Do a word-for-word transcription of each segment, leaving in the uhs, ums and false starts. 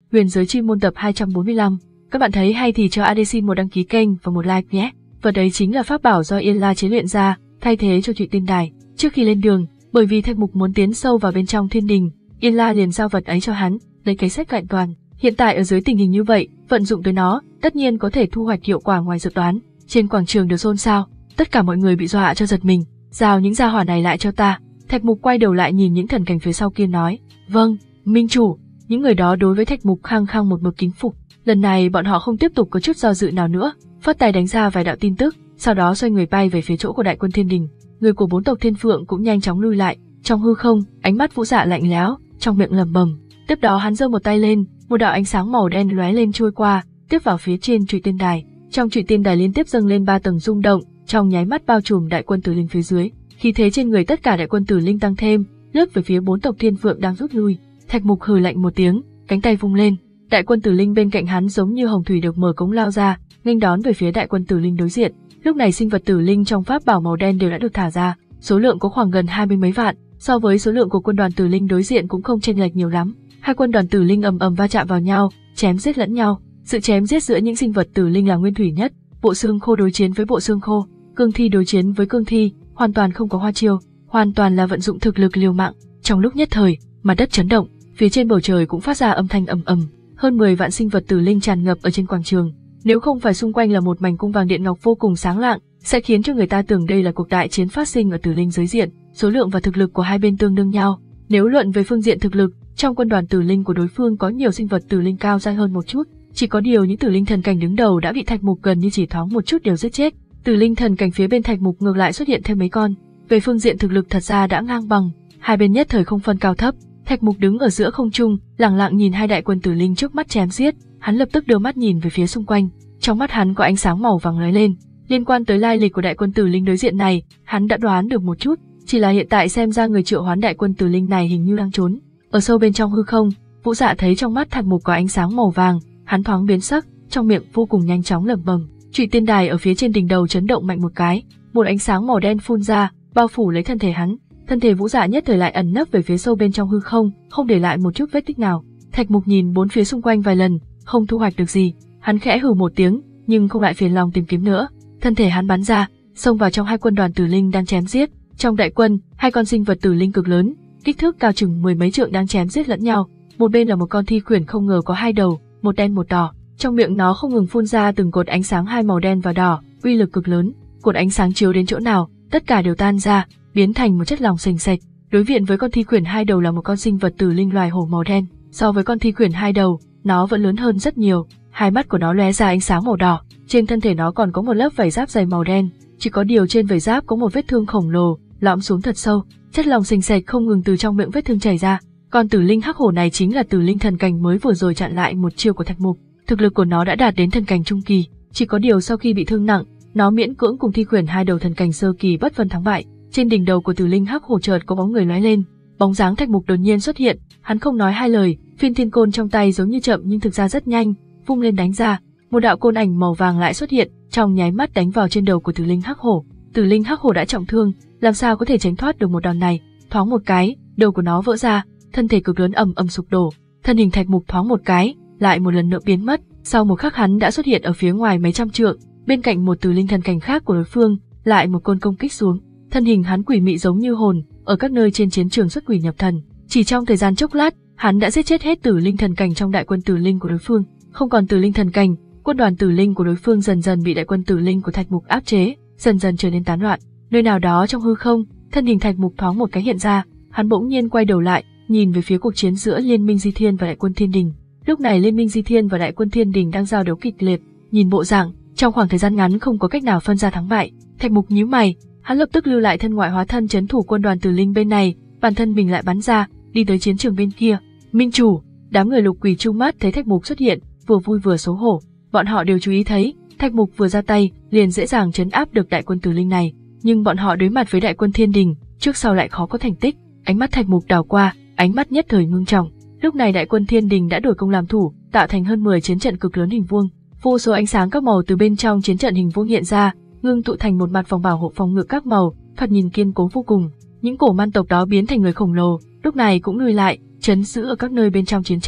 Huyền giới chi môn tập hai trăm bốn mươi lăm. Các bạn thấy hay thì cho a đê xin một đăng ký kênh và một like nhé. Và đấy chính là pháp bảo do Yên La chế luyện ra, thay thế cho Trụy Tiên Đài. Trước khi lên đường, bởi vì Thạch Mục muốn tiến sâu vào bên trong thiên đình, Yên La liền giao vật ấy cho hắn, lấy cái sách cạnh toàn. Hiện tại ở dưới tình hình như vậy, vận dụng tới nó, tất nhiên có thể thu hoạch hiệu quả ngoài dự đoán. Trên quảng trường được xôn xao, tất cả mọi người bị dọa cho giật mình. Giao những gia hỏa này lại cho ta. Thạch Mục quay đầu lại nhìn những thần cảnh phía sau kia nói, vâng, minh chủ. Những người đó đối với Thạch Mục khăng khăng một mực kính phục. Lần này bọn họ không tiếp tục có chút do dự nào nữa, phất tay đánh ra vài đạo tin tức, sau đó xoay người bay về phía chỗ của đại quân thiên đình. Người của bốn tộc Thiên Phượng cũng nhanh chóng lui lại. Trong hư không, ánh mắt Vũ Dạ lạnh lẽo, trong miệng lẩm bẩm. Tiếp đó hắn giơ một tay lên, một đạo ánh sáng màu đen lóe lên trôi qua, tiếp vào phía trên Trụy Tiên Đài. Trong Trụy Tiên Đài liên tiếp dâng lên ba tầng rung động, trong nháy mắt bao trùm đại quân Tử Linh phía dưới. Khí thế trên người tất cả đại quân Tử Linh tăng thêm, lướt về phía bốn tộc Thiên Phượng đang rút lui. Thạch Mục hừ lạnh một tiếng, cánh tay vung lên, đại quân Tử Linh bên cạnh hắn giống như hồng thủy được mở cống lao ra, nghênh đón về phía đại quân Tử Linh đối diện. Lúc này sinh vật Tử Linh trong pháp bảo màu đen đều đã được thả ra, số lượng có khoảng gần hai mươi mấy vạn, so với số lượng của quân đoàn Tử Linh đối diện cũng không chênh lệch nhiều lắm. Hai quân đoàn Tử Linh ầm ầm va chạm vào nhau, chém giết lẫn nhau. Sự chém giết giữa những sinh vật Tử Linh là nguyên thủy nhất, bộ xương khô đối chiến với bộ xương khô, cương thi đối chiến với cương thi, hoàn toàn không có hoa chiêu, hoàn toàn là vận dụng thực lực liều mạng. Trong lúc nhất thời, mặt đất chấn động, phía trên bầu trời cũng phát ra âm thanh ầm ầm, hơn mười vạn sinh vật Tử Linh tràn ngập ở trên quảng trường. Nếu không phải xung quanh là một mảnh cung vàng điện ngọc vô cùng sáng lạng, sẽ khiến cho người ta tưởng đây là cuộc đại chiến phát sinh ở Tử Linh giới diện. Số lượng và thực lực của hai bên tương đương nhau. Nếu luận về phương diện thực lực, trong quân đoàn Tử Linh của đối phương có nhiều sinh vật Tử Linh cao dai hơn một chút, chỉ có điều những Tử Linh thần cảnh đứng đầu đã bị Thạch Mục gần như chỉ thoáng một chút đều giết chết. Tử Linh thần cảnh phía bên Thạch Mục ngược lại xuất hiện thêm mấy con. Về phương diện thực lực thật ra đã ngang bằng, hai bên nhất thời không phân cao thấp. Thạch Mục đứng ở giữa không trung, lẳng lặng nhìn hai đại quân Tử Linh trước mắt chém giết, hắn lập tức đưa mắt nhìn về phía xung quanh, trong mắt hắn có ánh sáng màu vàng lóe lên. Liên quan tới lai lịch của đại quân Tử Linh đối diện này, hắn đã đoán được một chút, chỉ là hiện tại xem ra người triệu hoán đại quân Tử Linh này hình như đang trốn. Ở sâu bên trong hư không, Vũ Dạ thấy trong mắt Thạch Mục có ánh sáng màu vàng, hắn thoáng biến sắc, trong miệng vô cùng nhanh chóng lẩm bẩm. Trụy Tiên Đài ở phía trên đỉnh đầu chấn động mạnh một cái, một ánh sáng màu đen phun ra, bao phủ lấy thân thể hắn. Thân thể Vũ Dạ nhất thời lại ẩn nấp về phía sâu bên trong hư không, không để lại một chút vết tích nào. Thạch Mục nhìn bốn phía xung quanh vài lần, không thu hoạch được gì, hắn khẽ hừ một tiếng, nhưng không lại phiền lòng tìm kiếm nữa. Thân thể hắn bắn ra, xông vào trong hai quân đoàn Tử Linh đang chém giết. Trong đại quân, hai con sinh vật Tử Linh cực lớn, kích thước cao chừng mười mấy trượng đang chém giết lẫn nhau. Một bên là một con thi khuyển không ngờ có hai đầu, một đen một đỏ. Trong miệng nó không ngừng phun ra từng cột ánh sáng hai màu đen và đỏ, uy lực cực lớn. Cột ánh sáng chiếu đến chỗ nào, tất cả đều tan ra, biến thành một chất lỏng sền sệt. Đối diện với con thi khuyển hai đầu là một con sinh vật Tử Linh loài hổ màu đen. So với con thi khuyển hai đầu, nó vẫn lớn hơn rất nhiều. Hai mắt của nó lóe ra ánh sáng màu đỏ. Trên thân thể nó còn có một lớp vảy giáp dày màu đen. Chỉ có điều trên vảy giáp có một vết thương khổng lồ, lõm xuống thật sâu. Chất lỏng sền sệt không ngừng từ trong miệng vết thương chảy ra. Con Tử Linh hắc hổ này chính là Tử Linh thần cảnh mới vừa rồi chặn lại một chiêu của Thạch Mục. Thực lực của nó đã đạt đến thần cảnh trung kỳ. Chỉ có điều sau khi bị thương nặng, nó miễn cưỡng cùng thi khuyển hai đầu thần cảnh sơ kỳ bất phân thắng bại. Trên đỉnh đầu của Tử Linh hắc hổ chợt có bóng người lóe lên, bóng dáng Thạch Mục đột nhiên xuất hiện, hắn không nói hai lời, phiên thiên côn trong tay giống như chậm nhưng thực ra rất nhanh, vung lên đánh ra, một đạo côn ảnh màu vàng lại xuất hiện, trong nháy mắt đánh vào trên đầu của Tử Linh hắc hổ. Tử Linh hắc hổ đã trọng thương, làm sao có thể tránh thoát được một đòn này? Thoáng một cái, đầu của nó vỡ ra, thân thể cực lớn ầm ầm sụp đổ, thân hình Thạch Mục thoáng một cái, lại một lần nữa biến mất. Sau một khắc hắn đã xuất hiện ở phía ngoài mấy trăm trượng, bên cạnh một Tử Linh thần cảnh khác của đối phương, lại một côn công kích xuống. Thân hình hắn quỷ mị giống như hồn, ở các nơi trên chiến trường xuất quỷ nhập thần. Chỉ trong thời gian chốc lát, hắn đã giết chết hết Tử Linh thần cảnh trong đại quân Tử Linh của đối phương. Không còn Tử Linh thần cảnh, quân đoàn Tử Linh của đối phương dần dần bị đại quân Tử Linh của Thạch Mục áp chế, dần dần trở nên tán loạn. Nơi nào đó trong hư không, thân hình Thạch Mục thoáng một cái hiện ra, hắn bỗng nhiên quay đầu lại, nhìn về phía cuộc chiến giữa Liên minh Di Thiên và đại quân Thiên Đình. Lúc này Liên minh Di Thiên và đại quân Thiên Đình đang giao đấu kịch liệt, nhìn bộ dạng, trong khoảng thời gian ngắn không có cách nào phân ra thắng bại. Thạch Mục nhíu mày, hắn lập tức lưu lại thân ngoại hóa thân trấn thủ quân đoàn Tử Linh bên này, bản thân mình lại bắn ra, đi tới chiến trường bên kia. Minh chủ, đám người Lục Quỷ Trung mắt thấy Thạch Mục xuất hiện, vừa vui vừa xấu hổ. Bọn họ đều chú ý thấy, Thạch Mục vừa ra tay, liền dễ dàng trấn áp được đại quân Tử Linh này, nhưng bọn họ đối mặt với đại quân Thiên Đình, trước sau lại khó có thành tích. Ánh mắt Thạch Mục đảo qua, ánh mắt nhất thời ngưng trọng. Lúc này đại quân Thiên Đình đã đổi công làm thủ, tạo thành hơn mười chiến trận cực lớn hình vuông. Vô số ánh sáng các màu từ bên trong chiến trận hình vuông hiện ra, ngưng tụ thành một mặt vòng bảo hộ phòng ngự các màu, thoạt nhìn kiên cố vô cùng. Những cổ man tộc đó biến thành người khổng lồ, lúc này cũng lùi lại, trấn giữ ở các nơi bên trong chiến trận.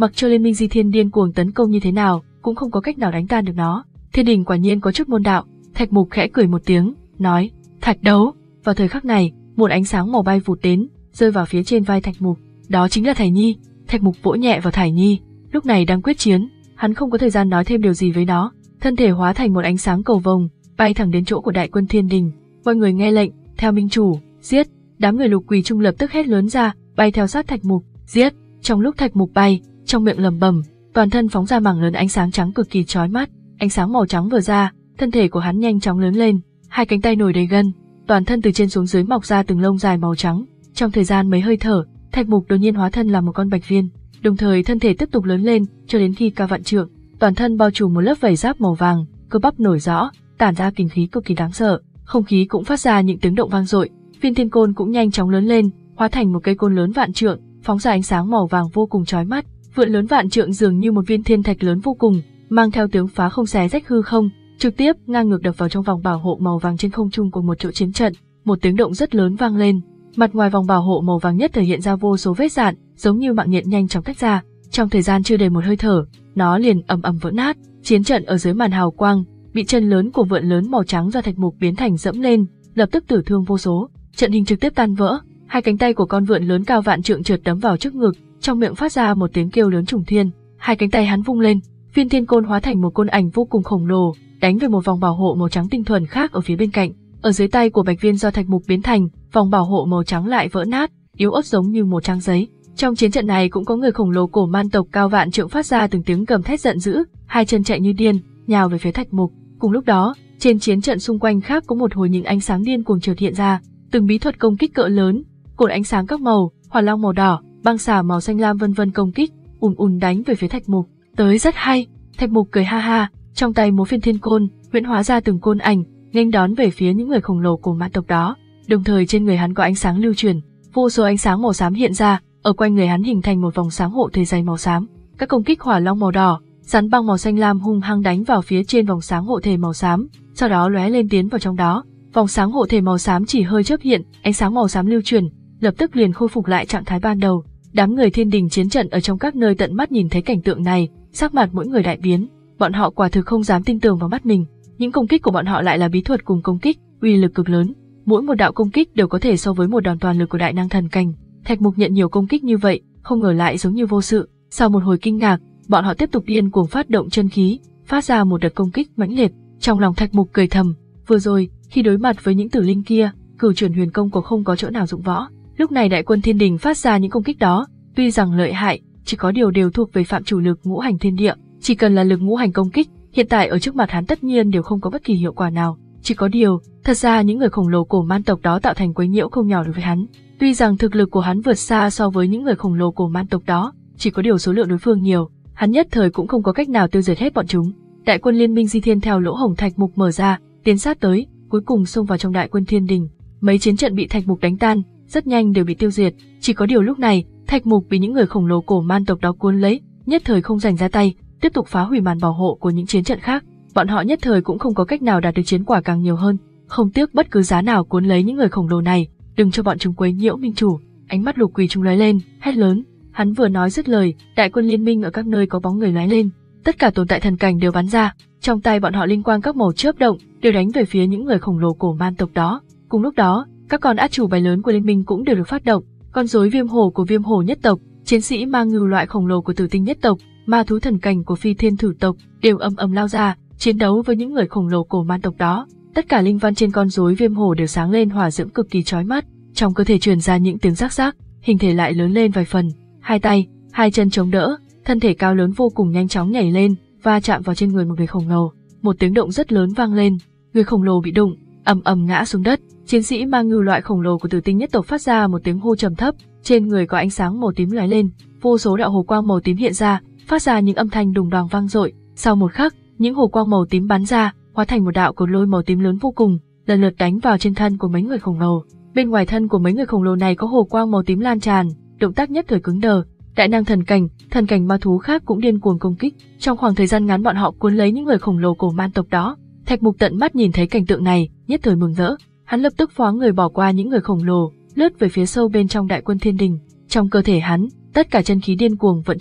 mặc cho Liên minh Di Thiên điên cuồng tấn công như thế nào, cũng không có cách nào đánh tan được nó. Thiên đình quả nhiên có chút môn đạo. Thạch Mục khẽ cười một tiếng, nói: Thạch đấu. Vào thời khắc này, một ánh sáng màu bay vụt đến, rơi vào phía trên vai Thạch Mục. Đó chính là Thải Nhi. Thạch Mục vỗ nhẹ vào Thải Nhi, lúc này đang quyết chiến, hắn không có thời gian nói thêm điều gì với nó, thân thể hóa thành một ánh sáng cầu vồng, bay thẳng đến chỗ của đại quân Thiên đình. Mọi người nghe lệnh, theo minh chủ, giết. Đám người Lục Quỳ Trung lập tức hét lớn ra, bay theo sát Thạch Mục, giết. Trong lúc Thạch Mục bay, trong miệng lẩm bẩm, toàn thân phóng ra mảng lớn ánh sáng trắng cực kỳ chói mắt. Ánh sáng màu trắng vừa ra, thân thể của hắn nhanh chóng lớn lên, hai cánh tay nổi đầy gân, toàn thân từ trên xuống dưới mọc ra từng lông dài màu trắng. Trong thời gian mấy hơi thở, Thạch Mục đột nhiên hóa thân làm một con bạch viên, đồng thời thân thể tiếp tục lớn lên cho đến khi cao vạn trượng, toàn thân bao trùm một lớp vảy giáp màu vàng, cơ bắp nổi rõ, tản ra kinh khí cực kỳ đáng sợ, không khí cũng phát ra những tiếng động vang dội. Viên thiên côn cũng nhanh chóng lớn lên, hóa thành một cây côn lớn vạn trượng, phóng ra ánh sáng màu vàng vô cùng chói mắt. Vượn lớn vạn trượng dường như một viên thiên thạch lớn vô cùng, mang theo tiếng phá không xé rách hư không, trực tiếp ngang ngược đập vào trong vòng bảo hộ màu vàng trên không trung của một chỗ chiến trận. Một tiếng động rất lớn vang lên, mặt ngoài vòng bảo hộ màu vàng nhất thể hiện ra vô số vết rạn, giống như mạng nhện nhanh chóng tách ra. Trong thời gian chưa đầy một hơi thở, nó liền ầm ầm vỡ nát. Chiến trận ở dưới màn hào quang, bị chân lớn của vượn lớn màu trắng do Thạch Mục biến thành dẫm lên, lập tức tử thương vô số. Trận hình trực tiếp tan vỡ, hai cánh tay của con vượn lớn cao vạn trượng trượt đấm vào trước ngực, trong miệng phát ra một tiếng kêu lớn trùng thiên. Hai cánh tay hắn vung lên, viên thiên côn hóa thành một côn ảnh vô cùng khổng lồ, đánh về một vòng bảo hộ màu trắng tinh thuần khác ở phía bên cạnh. Ở dưới tay của bạch viên do Thạch Mục biến thành, vòng bảo hộ màu trắng lại vỡ nát, yếu ớt giống như một trang giấy. Trong chiến trận này cũng có người khổng lồ cổ man tộc cao vạn trượng phát ra từng tiếng gầm thét giận dữ, hai chân chạy như điên, nhào về phía Thạch Mục. Cùng lúc đó, trên chiến trận xung quanh khác có một hồi những ánh sáng điên cuồng chợt hiện ra, từng bí thuật công kích cỡ lớn, cột ánh sáng các màu, hỏa long màu đỏ, băng xà màu xanh lam vân vân công kích, ùn ùn đánh về phía Thạch Mục. Tới rất hay. Thạch Mục cười ha ha, trong tay múa phiên thiên côn, huyễn hóa ra từng côn ảnh, nghênh đón về phía những người khổng lồ của ma tộc đó. Đồng thời trên người hắn có ánh sáng lưu chuyển, vô số ánh sáng màu xám hiện ra, ở quanh người hắn hình thành một vòng sáng hộ thể dày màu xám. Các công kích hỏa long màu đỏ, rắn băng màu xanh lam hung hăng đánh vào phía trên vòng sáng hộ thể màu xám, sau đó lóe lên tiến vào trong đó. Vòng sáng hộ thể màu xám chỉ hơi chớp hiện, ánh sáng màu xám lưu chuyển, lập tức liền khôi phục lại trạng thái ban đầu. Đám người Thiên đình chiến trận ở trong các nơi tận mắt nhìn thấy cảnh tượng này, sắc mặt mỗi người đại biến, bọn họ quả thực không dám tin tưởng vào mắt mình. Những công kích của bọn họ lại là bí thuật cùng công kích, uy lực cực lớn, mỗi một đạo công kích đều có thể so với một đòn toàn lực của đại năng thần cảnh. Thạch Mục nhận nhiều công kích như vậy, không ngờ lại giống như vô sự. Sau một hồi kinh ngạc, bọn họ tiếp tục điên cuồng phát động chân khí, phát ra một đợt công kích mãnh liệt. Trong lòng Thạch Mục cười thầm, vừa rồi khi đối mặt với những tử linh kia, cửu chuyển huyền công của không có chỗ nào dụng võ. Lúc này đại quân Thiên đình phát ra những công kích đó, tuy rằng lợi hại, chỉ có điều đều thuộc về phạm chủ lực ngũ hành thiên địa, chỉ cần là lực ngũ hành công kích, hiện tại ở trước mặt hắn tất nhiên đều không có bất kỳ hiệu quả nào. Chỉ có điều, thật ra những người khổng lồ cổ man tộc đó tạo thành quấy nhiễu không nhỏ đối với hắn. Tuy rằng thực lực của hắn vượt xa so với những người khổng lồ cổ man tộc đó, chỉ có điều số lượng đối phương nhiều, hắn nhất thời cũng không có cách nào tiêu diệt hết bọn chúng. Đại quân liên minh Di Thiên theo lỗ hổng Thạch Mục mở ra, tiến sát tới, cuối cùng xông vào trong đại quân Thiên đình. Mấy chiến trận bị Thạch Mục đánh tan, rất nhanh đều bị tiêu diệt. Chỉ có điều lúc này, Thạch Mục bị những người khổng lồ cổ man tộc đó cuốn lấy, nhất thời không giành ra tay, tiếp tục phá hủy màn bảo hộ của những chiến trận khác. Bọn họ nhất thời cũng không có cách nào đạt được chiến quả càng nhiều hơn, không tiếc bất cứ giá nào cuốn lấy những người khổng lồ này, đừng cho bọn chúng quấy nhiễu minh chủ. Ánh mắt Lục Quỳ Trung lóe lên, hét lớn. Hắn vừa nói dứt lời, đại quân liên minh ở các nơi có bóng người lóe lên, tất cả tồn tại thần cảnh đều bắn ra, trong tay bọn họ linh quang các màu chớp động, đều đánh về phía những người khổng lồ cổ man tộc đó. Cùng lúc đó, các con át chủ bài lớn của liên minh cũng đều được phát động, con rối viêm hổ của viêm hổ nhất tộc, chiến sĩ ma ngưu loại khổng lồ của tử tinh nhất tộc, ma thú thần cảnh của phi thiên thử tộc đều ầm ầm lao ra, chiến đấu với những người khổng lồ cổ man tộc đó. Tất cả linh văn trên con rối viêm hổ đều sáng lên hỏa diễm cực kỳ chói mắt, trong cơ thể truyền ra những tiếng rắc rắc, hình thể lại lớn lên vài phần, hai tay, hai chân chống đỡ, thân thể cao lớn vô cùng nhanh chóng nhảy lên, va chạm vào trên người một người khổng lồ. Một tiếng động rất lớn vang lên, người khổng lồ bị đụng, ầm ầm ngã xuống đất. Chiến sĩ ma ngưu loại khổng lồ của tử tinh nhất tộc phát ra một tiếng hô trầm thấp, trên người có ánh sáng màu tím lóe lên, vô số đạo hồ quang màu tím hiện ra, phát ra những âm thanh đùng đoàng vang dội. Sau một khắc, những hồ quang màu tím bắn ra, hóa thành một đạo cột lôi màu tím lớn vô cùng, lần lượt đánh vào trên thân của mấy người khổng lồ. Bên ngoài thân của mấy người khổng lồ này có hồ quang màu tím lan tràn, động tác nhất thời cứng đờ. Đại năng thần cảnh, thần cảnh ma thú khác cũng điên cuồng công kích. Trong khoảng thời gian ngắn bọn họ cuốn lấy những người khổng lồ cổ man tộc đó. Thạch Mục tận mắt nhìn thấy cảnh tượng này, nhất thời mừng rỡ. Hắn lập tức phóng người bỏ qua những người khổng lồ, lướt về phía sâu bên trong đại quân Thiên đình. Trong cơ thể hắn, tất cả chân khí điên cuồng vận chuyển,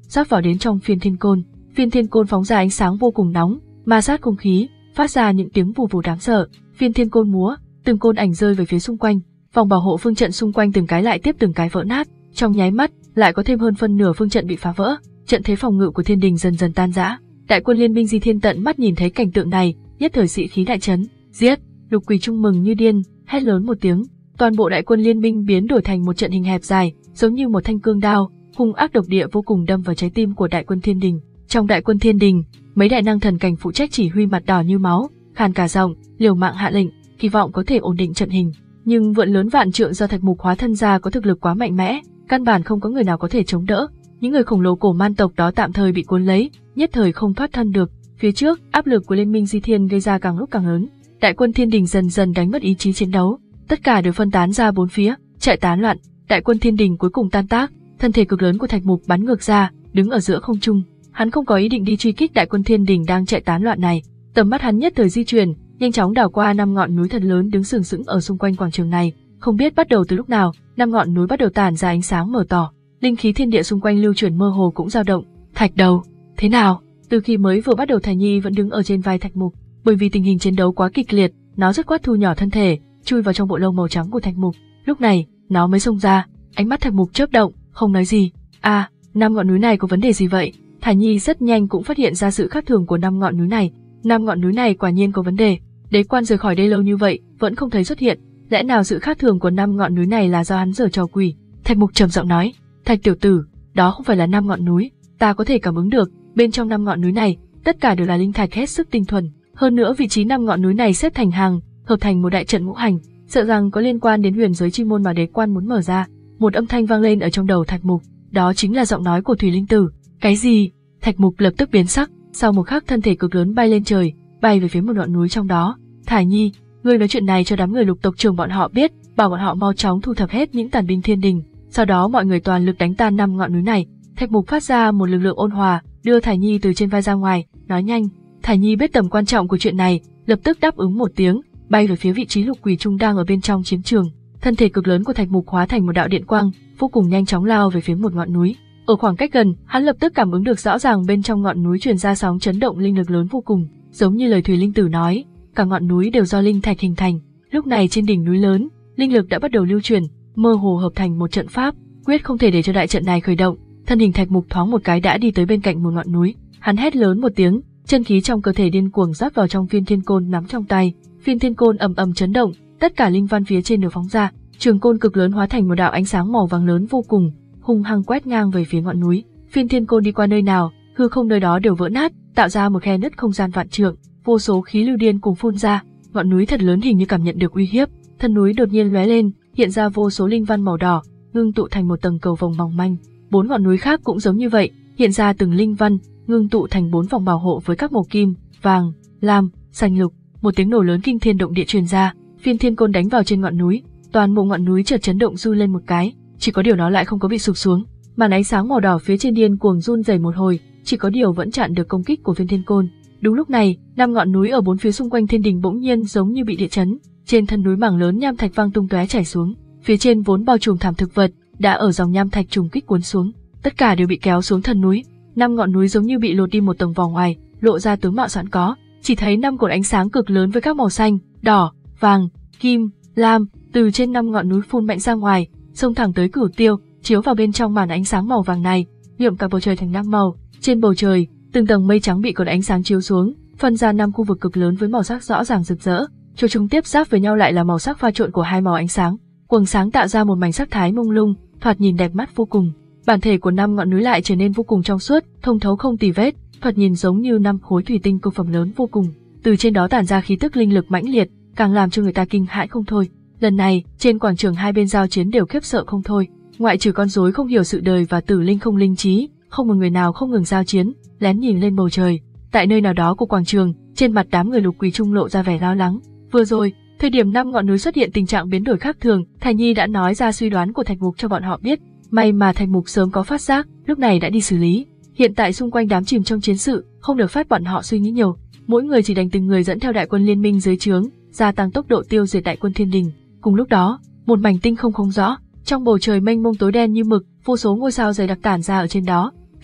rót vào đến trong phiên thiên côn. Phiên thiên côn phóng ra ánh sáng vô cùng nóng, ma sát không khí, phát ra những tiếng vù vù đáng sợ. Phiên thiên côn múa, từng côn ảnh rơi về phía xung quanh, vòng bảo hộ phương trận xung quanh từng cái lại tiếp từng cái vỡ nát, trong nháy mắt lại có thêm hơn phân nửa phương trận bị phá vỡ, trận thế phòng ngự của thiên đình dần dần tan rã. Đại quân liên minh Di Thiên tận mắt nhìn thấy cảnh tượng này, nhất thời sĩ khí đại chấn, giết! Lục Quỳ Trung mừng như điên, hét lớn một tiếng, toàn bộ đại quân liên minh biến đổi thành một trận hình hẹp dài, giống như một thanh cương đao, hung ác độc địa vô cùng đâm vào trái tim của đại quân thiên đình. Trong đại quân thiên đình, mấy đại năng thần cảnh phụ trách chỉ huy mặt đỏ như máu, khàn cả giọng, liều mạng hạ lệnh, kỳ vọng có thể ổn định trận hình. Nhưng vượn lớn vạn trượng do Thạch Mục hóa thân ra có thực lực quá mạnh mẽ, căn bản không có người nào có thể chống đỡ. Những người khổng lồ cổ man tộc đó tạm thời bị cuốn lấy, nhất thời không thoát thân được. Phía trước, áp lực của liên minh Di Thiên gây ra càng lúc càng lớn. Đại quân thiên đình dần dần đánh mất ý chí chiến đấu, tất cả đều phân tán ra bốn phía, chạy tán loạn. Đại quân thiên đình cuối cùng tan tác, thân thể cực lớn của Thạch Mục bắn ngược ra, đứng ở giữa không trung. Hắn không có ý định đi truy kích đại quân thiên đình đang chạy tán loạn này. Tầm mắt hắn nhất thời di chuyển, nhanh chóng đảo qua năm ngọn núi thật lớn đứng sừng sững ở xung quanh quảng trường này. Không biết bắt đầu từ lúc nào, năm ngọn núi bắt đầu tản ra ánh sáng mờ tỏ, linh khí thiên địa xung quanh lưu chuyển mơ hồ cũng dao động. Thạch Đầu, thế nào? Từ khi mới vừa bắt đầu Thải Nhi vẫn đứng ở trên vai Thạch Mục, bởi vì tình hình chiến đấu quá kịch liệt, nó dứt khoát thu nhỏ thân thể, chui vào trong bộ lông màu trắng của Thạch Mục. Lúc này, nó mới xông ra, ánh mắt Thạch Mục chớp động, không nói gì. À, năm ngọn núi này có vấn đề gì vậy? Thải Nhi rất nhanh cũng phát hiện ra sự khác thường của năm ngọn núi này. Năm ngọn núi này quả nhiên có vấn đề. Đế Quan rời khỏi đây lâu như vậy, vẫn không thấy xuất hiện. Lẽ nào sự khác thường của năm ngọn núi này là do hắn giở trò quỷ? Thạch Mục trầm giọng nói, Thạch tiểu tử, đó không phải là năm ngọn núi, ta có thể cảm ứng được, bên trong năm ngọn núi này, tất cả đều là linh thạch hết sức tinh thuần. Hơn nữa vị trí năm ngọn núi này xếp thành hàng, hợp thành một đại trận ngũ hành, sợ rằng có liên quan đến huyền giới chi môn mà Đế Quan muốn mở ra. Một âm thanh vang lên ở trong đầu Thạch Mục, đó chính là giọng nói của Thủy Linh Tử. Cái gì? Thạch Mục lập tức biến sắc, sau một khắc thân thể cực lớn bay lên trời, bay về phía một ngọn núi trong đó. Thải Nhi, ngươi nói chuyện này cho đám người Lục tộc trưởng bọn họ biết, bảo bọn họ mau chóng thu thập hết những tàn binh thiên đình, sau đó mọi người toàn lực đánh tan năm ngọn núi này. Thạch Mục phát ra một lực lượng ôn hòa, đưa Thải Nhi từ trên vai ra ngoài, nói nhanh. Thải Nhi biết tầm quan trọng của chuyện này, lập tức đáp ứng một tiếng, bay về phía vị trí Lục Quỳ Trung đang ở bên trong chiến trường. Thân thể cực lớn của Thạch Mục hóa thành một đạo điện quang, vô cùng nhanh chóng lao về phía một ngọn núi. Ở khoảng cách gần, hắn lập tức cảm ứng được rõ ràng bên trong ngọn núi truyền ra sóng chấn động linh lực lớn vô cùng, giống như lời Thủy Linh Tử nói, cả ngọn núi đều do linh thạch hình thành. Lúc này trên đỉnh núi lớn, linh lực đã bắt đầu lưu truyền, mơ hồ hợp thành một trận pháp, quyết không thể để cho đại trận này khởi động. Thân hình Thạch Mục thoáng một cái đã đi tới bên cạnh một ngọn núi, hắn hét lớn một tiếng, chân khí trong cơ thể điên cuồng rót vào trong phiên thiên côn nắm trong tay. Phiên thiên côn ầm ầm chấn động, tất cả linh văn phía trên đều phóng ra, trường côn cực lớn hóa thành một đạo ánh sáng màu vàng lớn vô cùng, hung hăng quét ngang về phía ngọn núi. Phiên thiên côn đi qua nơi nào, hư không nơi đó đều vỡ nát, tạo ra một khe nứt không gian vạn trượng, vô số khí lưu điên cùng phun ra. Ngọn núi thật lớn hình như cảm nhận được uy hiếp, thân núi đột nhiên lóe lên, hiện ra vô số linh văn màu đỏ, ngưng tụ thành một tầng cầu vồng mỏng manh. Bốn ngọn núi khác cũng giống như vậy, hiện ra từng linh văn, ngưng tụ thành bốn vòng bảo hộ với các màu kim, vàng, lam, xanh lục. Một tiếng nổ lớn kinh thiên động địa truyền ra, phiên thiên côn đánh vào trên ngọn núi, toàn bộ ngọn núi chợt chấn động run lên một cái, chỉ có điều nó lại không có bị sụp xuống. Màn ánh sáng màu đỏ phía trên điên cuồng run rẩy một hồi, chỉ có điều vẫn chặn được công kích của phiên thiên côn. Đúng lúc này, năm ngọn núi ở bốn phía xung quanh thiên đình bỗng nhiên giống như bị địa chấn, trên thân núi mảng lớn nham thạch văng tung tóe chảy xuống, phía trên vốn bao trùm thảm thực vật, đã ở dòng nham thạch trùng kích cuốn xuống, tất cả đều bị kéo xuống thân núi. Năm ngọn núi giống như bị lột đi một tầng vỏ ngoài, lộ ra tướng mạo sẵn có, chỉ thấy năm cột ánh sáng cực lớn với các màu xanh, đỏ, vàng, kim, lam, từ trên năm ngọn núi phun mạnh ra ngoài, xông thẳng tới Cửu Tiêu, chiếu vào bên trong màn ánh sáng màu vàng này, nhuộm cả bầu trời thành năm màu. Trên bầu trời, từng tầng mây trắng bị cột ánh sáng chiếu xuống, phân ra năm khu vực cực lớn với màu sắc rõ ràng rực rỡ, chỗ chúng tiếp giáp với nhau lại là màu sắc pha trộn của hai màu ánh sáng, quầng sáng tạo ra một mảnh sắc thái mông lung, thoạt nhìn đẹp mắt vô cùng. Bản thể của năm ngọn núi lại trở nên vô cùng trong suốt, thông thấu không tì vết, thoạt nhìn giống như năm khối thủy tinh cực phẩm lớn vô cùng. Từ trên đó tản ra khí tức linh lực mãnh liệt, càng làm cho người ta kinh hãi không thôi. Lần này, trên quảng trường hai bên giao chiến đều khiếp sợ không thôi, ngoại trừ con rối không hiểu sự đời và Tử Linh không linh trí, không một người nào không ngừng giao chiến, lén nhìn lên bầu trời. Tại nơi nào đó của quảng trường, trên mặt đám người Lục Quỳ Trung lộ ra vẻ lo lắng. Vừa rồi, thời điểm năm ngọn núi xuất hiện tình trạng biến đổi khác thường, Thải Nhi đã nói ra suy đoán của Thạch Mục cho bọn họ biết. May mà Thạch Mục sớm có phát giác, lúc này đã đi xử lý. Hiện tại xung quanh đám chìm trong chiến sự, không được phép bọn họ suy nghĩ nhiều, mỗi người chỉ đánh từng người dẫn theo đại quân liên minh dưới trướng, gia tăng tốc độ tiêu diệt đại quân thiên đình. Cùng lúc đó, một mảnh tinh không không rõ, trong bầu trời mênh mông tối đen như mực, vô số ngôi sao dày đặc tản ra ở trên đó,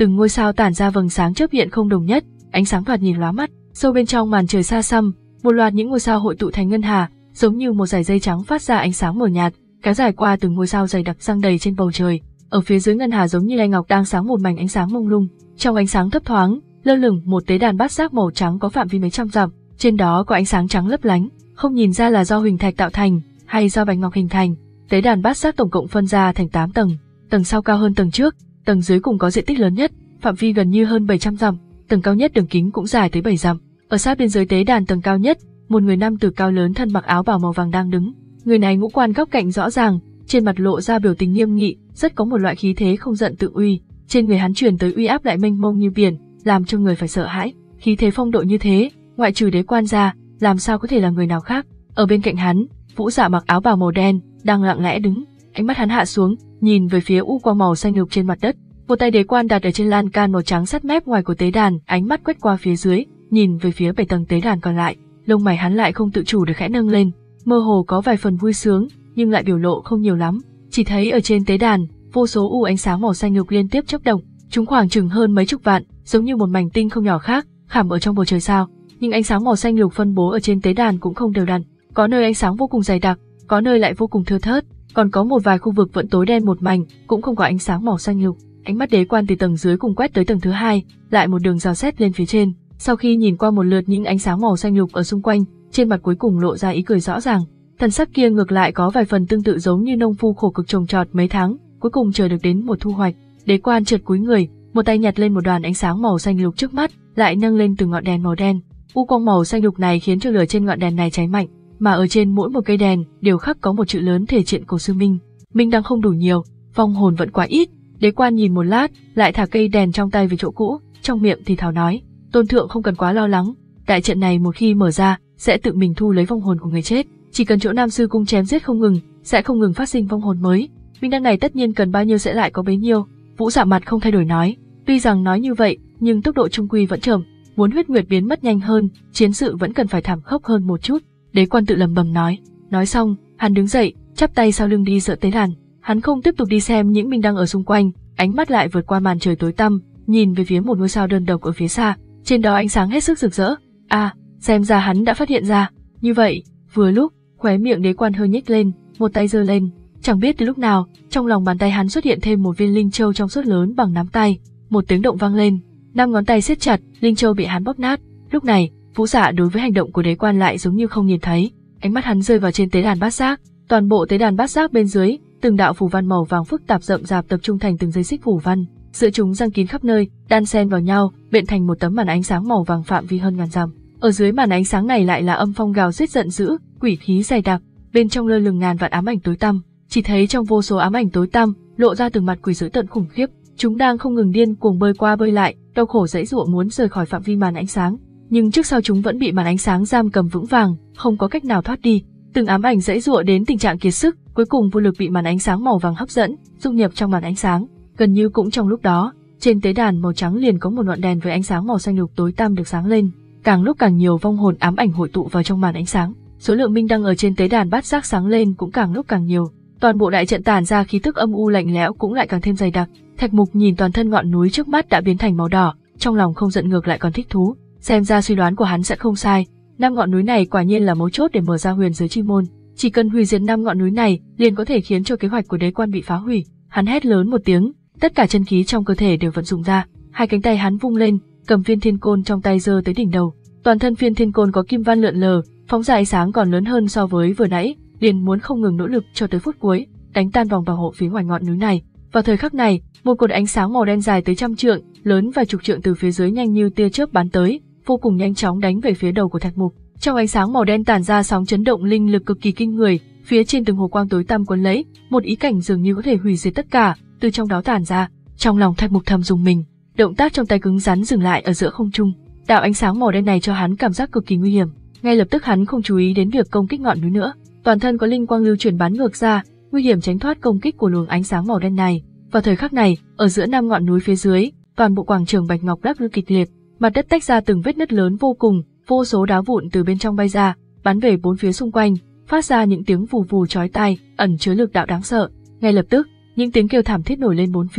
từng ngôi sao tản ra vầng sáng chớp hiện không đồng nhất, ánh sáng thoạt nhìn lóa mắt. Sâu bên trong màn trời xa xăm, một loạt những ngôi sao hội tụ thành ngân hà, giống như một dải dây trắng phát ra ánh sáng mờ nhạt, kéo dài qua từng ngôi sao dày đặc giăng đầy trên bầu trời. Ở phía dưới ngân hà giống như lay ngọc đang sáng một mảnh ánh sáng mông lung. Trong ánh sáng thấp thoáng, lơ lửng một tế đàn bát giác màu trắng có phạm vi mấy trăm dặm, trên đó có ánh sáng trắng lấp lánh, không nhìn ra là do huỳnh thạch tạo thành hay do bạch ngọc hình thành. Tế đàn bát giác tổng cộng phân ra thành tám tầng, tầng sau cao hơn tầng trước, tầng dưới cùng có diện tích lớn nhất, phạm vi gần như hơn bảy trăm dặm, tầng cao nhất đường kính cũng dài tới bảy dặm. Ở sát bên dưới tế đàn tầng cao nhất, một người nam tử cao lớn thân mặc áo bào màu vàng đang đứng. Người này ngũ quan góc cạnh rõ ràng, trên mặt lộ ra biểu tình nghiêm nghị, rất có một loại khí thế không giận tự uy. Trên người hắn truyền tới uy áp đại mênh mông như biển, làm cho người phải sợ hãi. Khí thế phong độ như thế, ngoại trừ đế quan ra, làm sao có thể là người nào khác? Ở bên cạnh hắn, Vũ Dạ mặc áo bào màu đen, đang lặng lẽ đứng. Ánh mắt hắn hạ xuống, nhìn về phía u quang màu xanh lục trên mặt đất. Một tay đế quan đặt ở trên lan can màu trắng sát mép ngoài của tế đàn, ánh mắt quét qua phía dưới, nhìn về phía bảy tầng tế đàn còn lại. Lông mày hắn lại không tự chủ được khẽ nâng lên, mơ hồ có vài phần vui sướng, nhưng lại biểu lộ không nhiều lắm. Chỉ thấy ở trên tế đàn, vô số u ánh sáng màu xanh lục liên tiếp chớp động, chúng khoảng chừng hơn mấy chục vạn, giống như một mảnh tinh không nhỏ khác, khảm ở trong bầu trời sao. Nhưng ánh sáng màu xanh lục phân bố ở trên tế đàn cũng không đều đặn, có nơi ánh sáng vô cùng dày đặc, có nơi lại vô cùng thưa thớt, còn có một vài khu vực vẫn tối đen một mảnh, cũng không có ánh sáng màu xanh lục. Ánh mắt đế quan từ tầng dưới cùng quét tới tầng thứ hai, lại một đường rào xét lên phía trên. Sau khi nhìn qua một lượt những ánh sáng màu xanh lục ở xung quanh, trên mặt cuối cùng lộ ra ý cười rõ ràng. Thần sắc kia ngược lại có vài phần tương tự giống như nông phu khổ cực trồng trọt mấy tháng, cuối cùng chờ được đến một thu hoạch. Đế quan chợt cúi người, một tay nhặt lên một đoàn ánh sáng màu xanh lục trước mắt, lại nâng lên từng ngọn đèn màu đen. U quang màu xanh lục này khiến cho lửa trên ngọn đèn này cháy mạnh, mà ở trên mỗi một cây đèn đều khắc có một chữ lớn thể triện cổ sư minh. Minh đang không đủ nhiều, vong hồn vẫn quá ít. Đế quan nhìn một lát, lại thả cây đèn trong tay về chỗ cũ, trong miệng thì thào nói: Tôn thượng không cần quá lo lắng, đại trận này một khi mở ra, sẽ tự mình thu lấy vong hồn của người chết. Chỉ cần chỗ Nam Sư cung chém giết không ngừng, sẽ không ngừng phát sinh vong hồn mới. Minh đăng này tất nhiên cần bao nhiêu sẽ lại có bấy nhiêu. Vũ Dạ mặt không thay đổi nói. Tuy rằng nói như vậy, nhưng tốc độ trung quy vẫn chậm, muốn huyết nguyệt biến mất nhanh hơn, chiến sự vẫn cần phải thảm khốc hơn một chút. Đế quan tự lẩm bẩm nói. Nói xong, hắn đứng dậy, chắp tay sau lưng đi dỡ tế đàn. Hắn không tiếp tục đi xem những minh đăng ở xung quanh, ánh mắt lại vượt qua màn trời tối tăm, nhìn về phía một ngôi sao đơn độc ở phía xa, trên đó ánh sáng hết sức rực rỡ. À, xem ra hắn đã phát hiện ra. Như vậy, vừa lúc, khóe miệng đế quan hơi nhếch lên, một tay giơ lên, chẳng biết từ lúc nào, trong lòng bàn tay hắn xuất hiện thêm một viên linh châu trong suốt lớn bằng nắm tay. Một tiếng động vang lên, năm ngón tay siết chặt, linh châu bị hắn bóp nát. Lúc này, Vũ Dạ đối với hành động của đế quan lại giống như không nhìn thấy, ánh mắt hắn rơi vào trên tế đàn bát giác, toàn bộ tế đàn bát giác bên dưới, từng đạo phù văn màu vàng phức tạp rậm rạp tập trung thành từng dây xích phù văn, giữa chúng răng kín khắp nơi, đan xen vào nhau, biện thành một tấm màn ánh sáng màu vàng phạm vi hơn ngàn dặm. Ở dưới màn ánh sáng này lại là âm phong gào rít giận dữ, quỷ khí dày đặc, bên trong lơ lửng ngàn vạn ám ảnh tối tăm, chỉ thấy trong vô số ám ảnh tối tăm, lộ ra từng mặt quỷ dữ tợn khủng khiếp, chúng đang không ngừng điên cuồng bơi qua bơi lại, đau khổ giãy giụa muốn rời khỏi phạm vi màn ánh sáng, nhưng trước sau chúng vẫn bị màn ánh sáng giam cầm vững vàng, không có cách nào thoát đi. Từng ám ảnh giãy giụa đến tình trạng kiệt sức, cuối cùng vô lực bị màn ánh sáng màu vàng hấp dẫn, dung nhập trong màn ánh sáng. Gần như cũng trong lúc đó, trên tế đàn màu trắng liền có một ngọn đèn với ánh sáng màu xanh lục tối tăm được sáng lên, càng lúc càng nhiều vong hồn ám ảnh hội tụ vào trong màn ánh sáng. Số lượng minh đăng ở trên tế đàn bát giác sáng lên cũng càng lúc càng nhiều. Toàn bộ đại trận tản ra khí tức âm u lạnh lẽo cũng lại càng thêm dày đặc. Thạch Mục nhìn toàn thân ngọn núi trước mắt đã biến thành màu đỏ, trong lòng không giận ngược lại còn thích thú. Xem ra suy đoán của hắn sẽ không sai, năm ngọn núi này quả nhiên là mấu chốt để mở ra huyền giới chi môn. Chỉ cần hủy diệt năm ngọn núi này, liền có thể khiến cho kế hoạch của đế quan bị phá hủy. Hắn hét lớn một tiếng, tất cả chân khí trong cơ thể đều vận dụng ra, hai cánh tay hắn vung lên, cầm viên thiên côn trong tay giơ tới đỉnh đầu. Toàn thân viên thiên côn có kim văn lượn lờ, phóng ra ánh sáng còn lớn hơn so với vừa nãy, liền muốn không ngừng nỗ lực cho tới phút cuối, đánh tan vòng bảo hộ phía ngoài ngọn núi này. Vào thời khắc này, một cột ánh sáng màu đen dài tới trăm trượng, lớn vài chục trượng từ phía dưới nhanh như tia chớp bắn tới, vô cùng nhanh chóng đánh về phía đầu của Thạch Mục. Trong ánh sáng màu đen tản ra sóng chấn động linh lực cực kỳ kinh người, phía trên từng hồ quang tối tăm quấn lấy, một ý cảnh dường như có thể hủy diệt tất cả, từ trong đó tản ra. Trong lòng Thạch Mục thầm rùng mình, động tác trong tay cứng rắn dừng lại ở giữa không trung. Đạo ánh sáng màu đen này cho hắn cảm giác cực kỳ nguy hiểm, ngay lập tức hắn không chú ý đến việc công kích ngọn núi nữa, toàn thân có linh quang lưu chuyển bắn ngược ra, nguy hiểm tránh thoát công kích của luồng ánh sáng màu đen này. Vào thời khắc này, ở giữa năm ngọn núi phía dưới, toàn bộ quảng trường bạch ngọc lắc lư kịch liệt, mặt đất tách ra từng vết nứt lớn vô cùng, vô số đá vụn từ bên trong bay ra, bắn về bốn phía xung quanh, phát ra những tiếng vù vù chói tai, ẩn chứa lực đạo đáng sợ. Ngay lập tức, những tiếng kêu thảm thiết nổi lên bốn phía.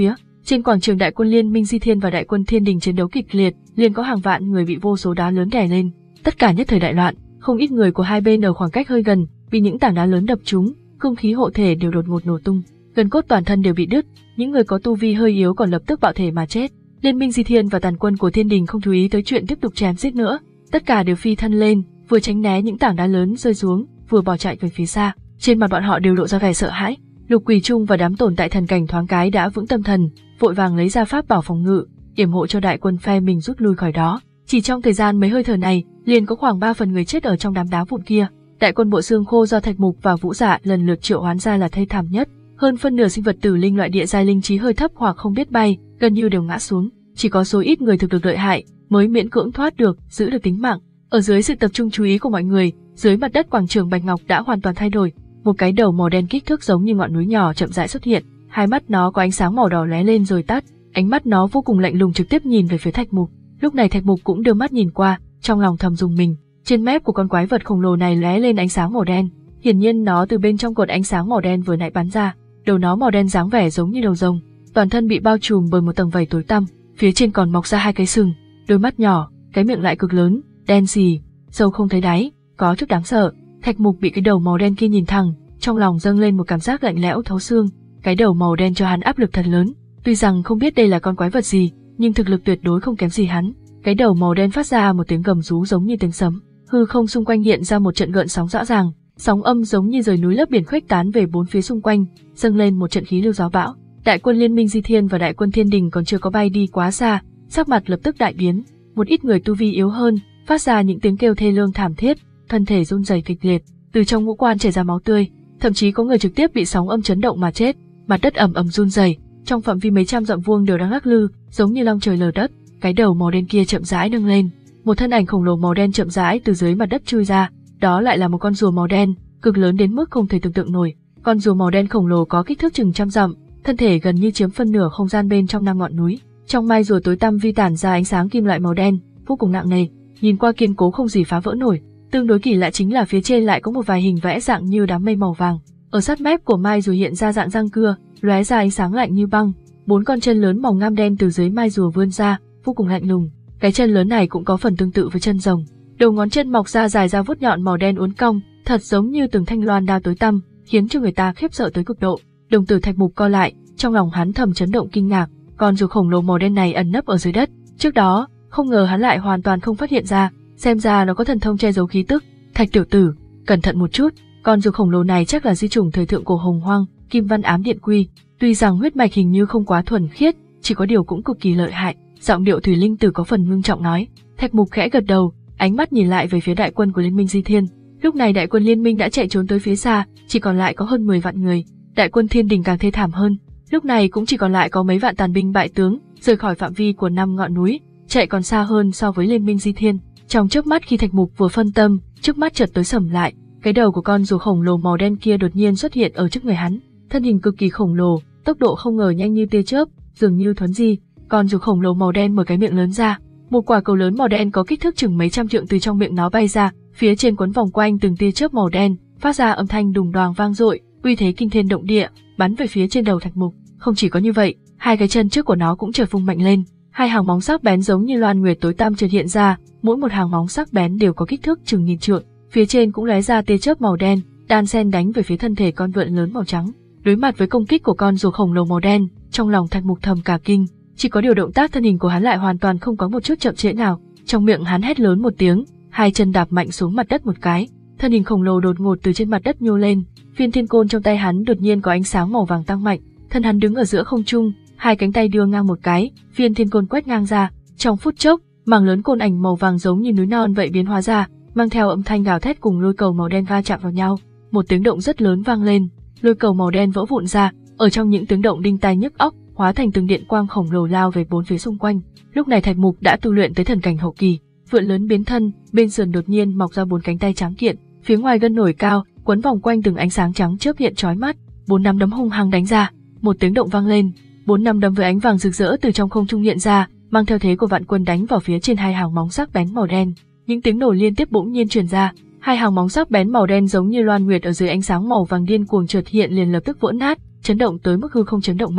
Trên quảng trường đại quân Liên minh Di Thiên và đại quân Thiên Đình chiến đấu kịch liệt, liền có hàng vạn người bị vô số đá lớn đè lên. Tất cả nhất thời đại loạn, không ít người của hai bên ở khoảng cách hơi gần, bị những tảng đá lớn đập trúng, cương khí hộ thể đều đột ngột nổ tung, gần cốt toàn thân đều bị đứt, những người có tu vi hơi yếu còn lập tức bạo thể mà chết. Liên minh Di Thiên và tàn quân của Thiên Đình không chú ý tới chuyện tiếp tục chém giết nữa, tất cả đều phi thân lên, vừa tránh né những tảng đá lớn rơi xuống, vừa bỏ chạy về phía xa. Trên mặt bọn họ đều lộ ra vẻ sợ hãi. Lục Quỳ Trung và đám tồn tại thần cảnh thoáng cái đã vững tâm thần, vội vàng lấy ra pháp bảo phòng ngự, yểm hộ cho đại quân phe mình rút lui khỏi đó. Chỉ trong thời gian mấy hơi thở này, liền có khoảng ba phần người chết ở trong đám đá vụn kia. Đại quân bộ xương khô do Thạch Mục và Vũ Dạ lần lượt triệu hoán ra là thê thảm nhất. Hơn phân nửa sinh vật tử linh loại địa giai linh trí hơi thấp hoặc không biết bay, gần như đều ngã xuống. Chỉ có số ít người thực lực lợi hại mới miễn cưỡng thoát được, giữ được tính mạng. Ở dưới sự tập trung chú ý của mọi người, dưới mặt đất quảng trường Bạch Ngọc đã hoàn toàn thay đổi. Một cái đầu màu đen kích thước giống như ngọn núi nhỏ chậm rãi xuất hiện, hai mắt nó có ánh sáng màu đỏ lóe lên rồi tắt, ánh mắt nó vô cùng lạnh lùng trực tiếp nhìn về phía Thạch Mục. Lúc này Thạch Mục cũng đưa mắt nhìn qua, trong lòng thầm rùng mình. Trên mép của con quái vật khổng lồ này lóe lên ánh sáng màu đen, hiển nhiên nó từ bên trong cột ánh sáng màu đen vừa nãy bắn ra. Đầu nó màu đen dáng vẻ giống như đầu rồng, toàn thân bị bao trùm bởi một tầng vảy tối tăm, phía trên còn mọc ra hai cái sừng, đôi mắt nhỏ, cái miệng lại cực lớn, đen sì, sâu không thấy đáy, có chút đáng sợ. Thạch Mục bị cái đầu màu đen kia nhìn thẳng, trong lòng dâng lên một cảm giác lạnh lẽo thấu xương. Cái đầu màu đen cho hắn áp lực thật lớn, tuy rằng không biết đây là con quái vật gì, nhưng thực lực tuyệt đối không kém gì hắn. Cái đầu màu đen phát ra một tiếng gầm rú giống như tiếng sấm, hư không xung quanh hiện ra một trận gợn sóng rõ ràng, sóng âm giống như rời núi lấp biển khuếch tán về bốn phía xung quanh, dâng lên một trận khí lưu gió bão. Đại quân Liên minh Di Thiên và đại quân Thiên Đình còn chưa có bay đi quá xa, sắc mặt lập tức đại biến, một ít người tu vi yếu hơn, phát ra những tiếng kêu thê lương thảm thiết, thân thể run rẩy kịch liệt, từ trong ngũ quan chảy ra máu tươi, thậm chí có người trực tiếp bị sóng âm chấn động mà chết. Mặt đất ầm ầm run rẩy, trong phạm vi mấy trăm dặm vuông đều đang lắc lư, giống như long trời lở đất. Cái đầu màu đen kia chậm rãi nâng lên, một thân ảnh khổng lồ màu đen chậm rãi từ dưới mặt đất chui ra, đó lại là một con rùa màu đen, cực lớn đến mức không thể tưởng tượng nổi. Con rùa màu đen khổng lồ có kích thước chừng trăm dặm, thân thể gần như chiếm phân nửa không gian bên trong năm ngọn núi. Trong mai rùa tối tăm vi tản ra ánh sáng kim loại màu đen, vô cùng nặng nề, nhìn qua kiên cố không gì phá vỡ nổi. Tương đối kỳ lạ chính là phía trên lại có một vài hình vẽ dạng như đám mây màu vàng. Ở sát mép của mai rùa hiện ra dạng răng cưa, lóe ra ánh sáng lạnh như băng. Bốn con chân lớn màu ngăm đen từ dưới mai rùa vươn ra, vô cùng lạnh lùng. Cái chân lớn này cũng có phần tương tự với chân rồng. Đầu ngón chân mọc ra dài ra vuốt nhọn màu đen uốn cong, thật giống như từng thanh loan đao tối tăm, khiến cho người ta khiếp sợ tới cực độ. Đồng tử Thạch Mục co lại, trong lòng hắn thầm chấn động kinh ngạc. Con rùa khổng lồ màu đen này ẩn nấp ở dưới đất, trước đó không ngờ hắn lại hoàn toàn không phát hiện ra, xem ra nó có thần thông che giấu khí tức. Thạch tiểu tử, cẩn thận một chút, con rùa khổng lồ này chắc là di chủng thời thượng cổ Hồng Hoang, Kim Văn Ám Điện Quy, tuy rằng huyết mạch hình như không quá thuần khiết, chỉ có điều cũng cực kỳ lợi hại. Giọng điệu Thủy Linh Tử có phần ngưng trọng nói. Thạch Mục khẽ gật đầu, ánh mắt nhìn lại về phía đại quân của Liên minh Di Thiên. Lúc này đại quân Liên minh đã chạy trốn tới phía xa, chỉ còn lại có hơn mười vạn người. Đại quân Thiên Đình càng thê thảm hơn, lúc này cũng chỉ còn lại có mấy vạn tàn binh bại tướng, rời khỏi phạm vi của năm ngọn núi, chạy còn xa hơn so với Liên minh Di Thiên. Trong chớp mắt khi Thạch Mục vừa phân tâm, trước mắt chợt tối sầm lại, cái đầu của con rùa khổng lồ màu đen kia đột nhiên xuất hiện ở trước người hắn, thân hình cực kỳ khổng lồ, tốc độ không ngờ nhanh như tia chớp, dường như thuấn di. Con rùa khổng lồ màu đen mở cái miệng lớn ra, một quả cầu lớn màu đen có kích thước chừng mấy trăm trượng từ trong miệng nó bay ra, phía trên quấn vòng quanh từng tia chớp màu đen, phát ra âm thanh đùng đoàng vang dội, uy thế kinh thiên động địa, bắn về phía trên đầu Thạch Mục. Không chỉ có như vậy, hai cái chân trước của nó cũng chợt vung mạnh lên, hai hàng móng sắc bén giống như loan nguyệt tối tăm chợt hiện ra, mỗi một hàng móng sắc bén đều có kích thước chừng nghìn trượng, phía trên cũng lóe ra tia chớp màu đen, đan xen đánh về phía thân thể con vượn lớn màu trắng. Đối mặt với công kích của con rùa khổng lồ màu đen, trong lòng Thạch Mục thầm cả kinh, chỉ có điều động tác thân hình của hắn lại hoàn toàn không có một chút chậm trễ nào. Trong miệng hắn hét lớn một tiếng, hai chân đạp mạnh xuống mặt đất một cái, thân hình khổng lồ đột ngột từ trên mặt đất nhô lên, viên thiên côn trong tay hắn đột nhiên có ánh sáng màu vàng tăng mạnh, thân hắn đứng ở giữa không trung, hai cánh tay đưa ngang một cái, viên thiên côn quét ngang ra, trong phút chốc, mảng lớn côn ảnh màu vàng giống như núi non vậy biến hóa ra, mang theo âm thanh gào thét cùng lôi cầu màu đen va chạm vào nhau, một tiếng động rất lớn vang lên, lôi cầu màu đen vỡ vụn ra, ở trong những tiếng động đinh tai nhức óc, hóa thành từng điện quang khổng lồ lao về bốn phía xung quanh. Lúc này Thạch Mục đã tu luyện tới thần cảnh hậu kỳ, vượn lớn biến thân, bên sườn đột nhiên mọc ra bốn cánh tay trắng kiện, phía ngoài gân nổi cao, quấn vòng quanh từng ánh sáng trắng chớp hiện chói mắt, bốn nắm đấm hung hăng đánh ra, một tiếng động vang lên, bốn nắm đấm với ánh vàng rực rỡ từ trong không trung hiện ra, mang theo thế của vạn quân đánh vào phía trên hai hàng móng sắc bén màu đen. Những tiếng nổ liên tiếp bỗng nhiên truyền ra, hai hàng móng sắc bén màu đen giống như loan nguyệt ở dưới ánh sáng màu vàng điên cuồng chợt hiện liền lập tức vỡ nát, chấn động tới mức hư không chấn động mạnh.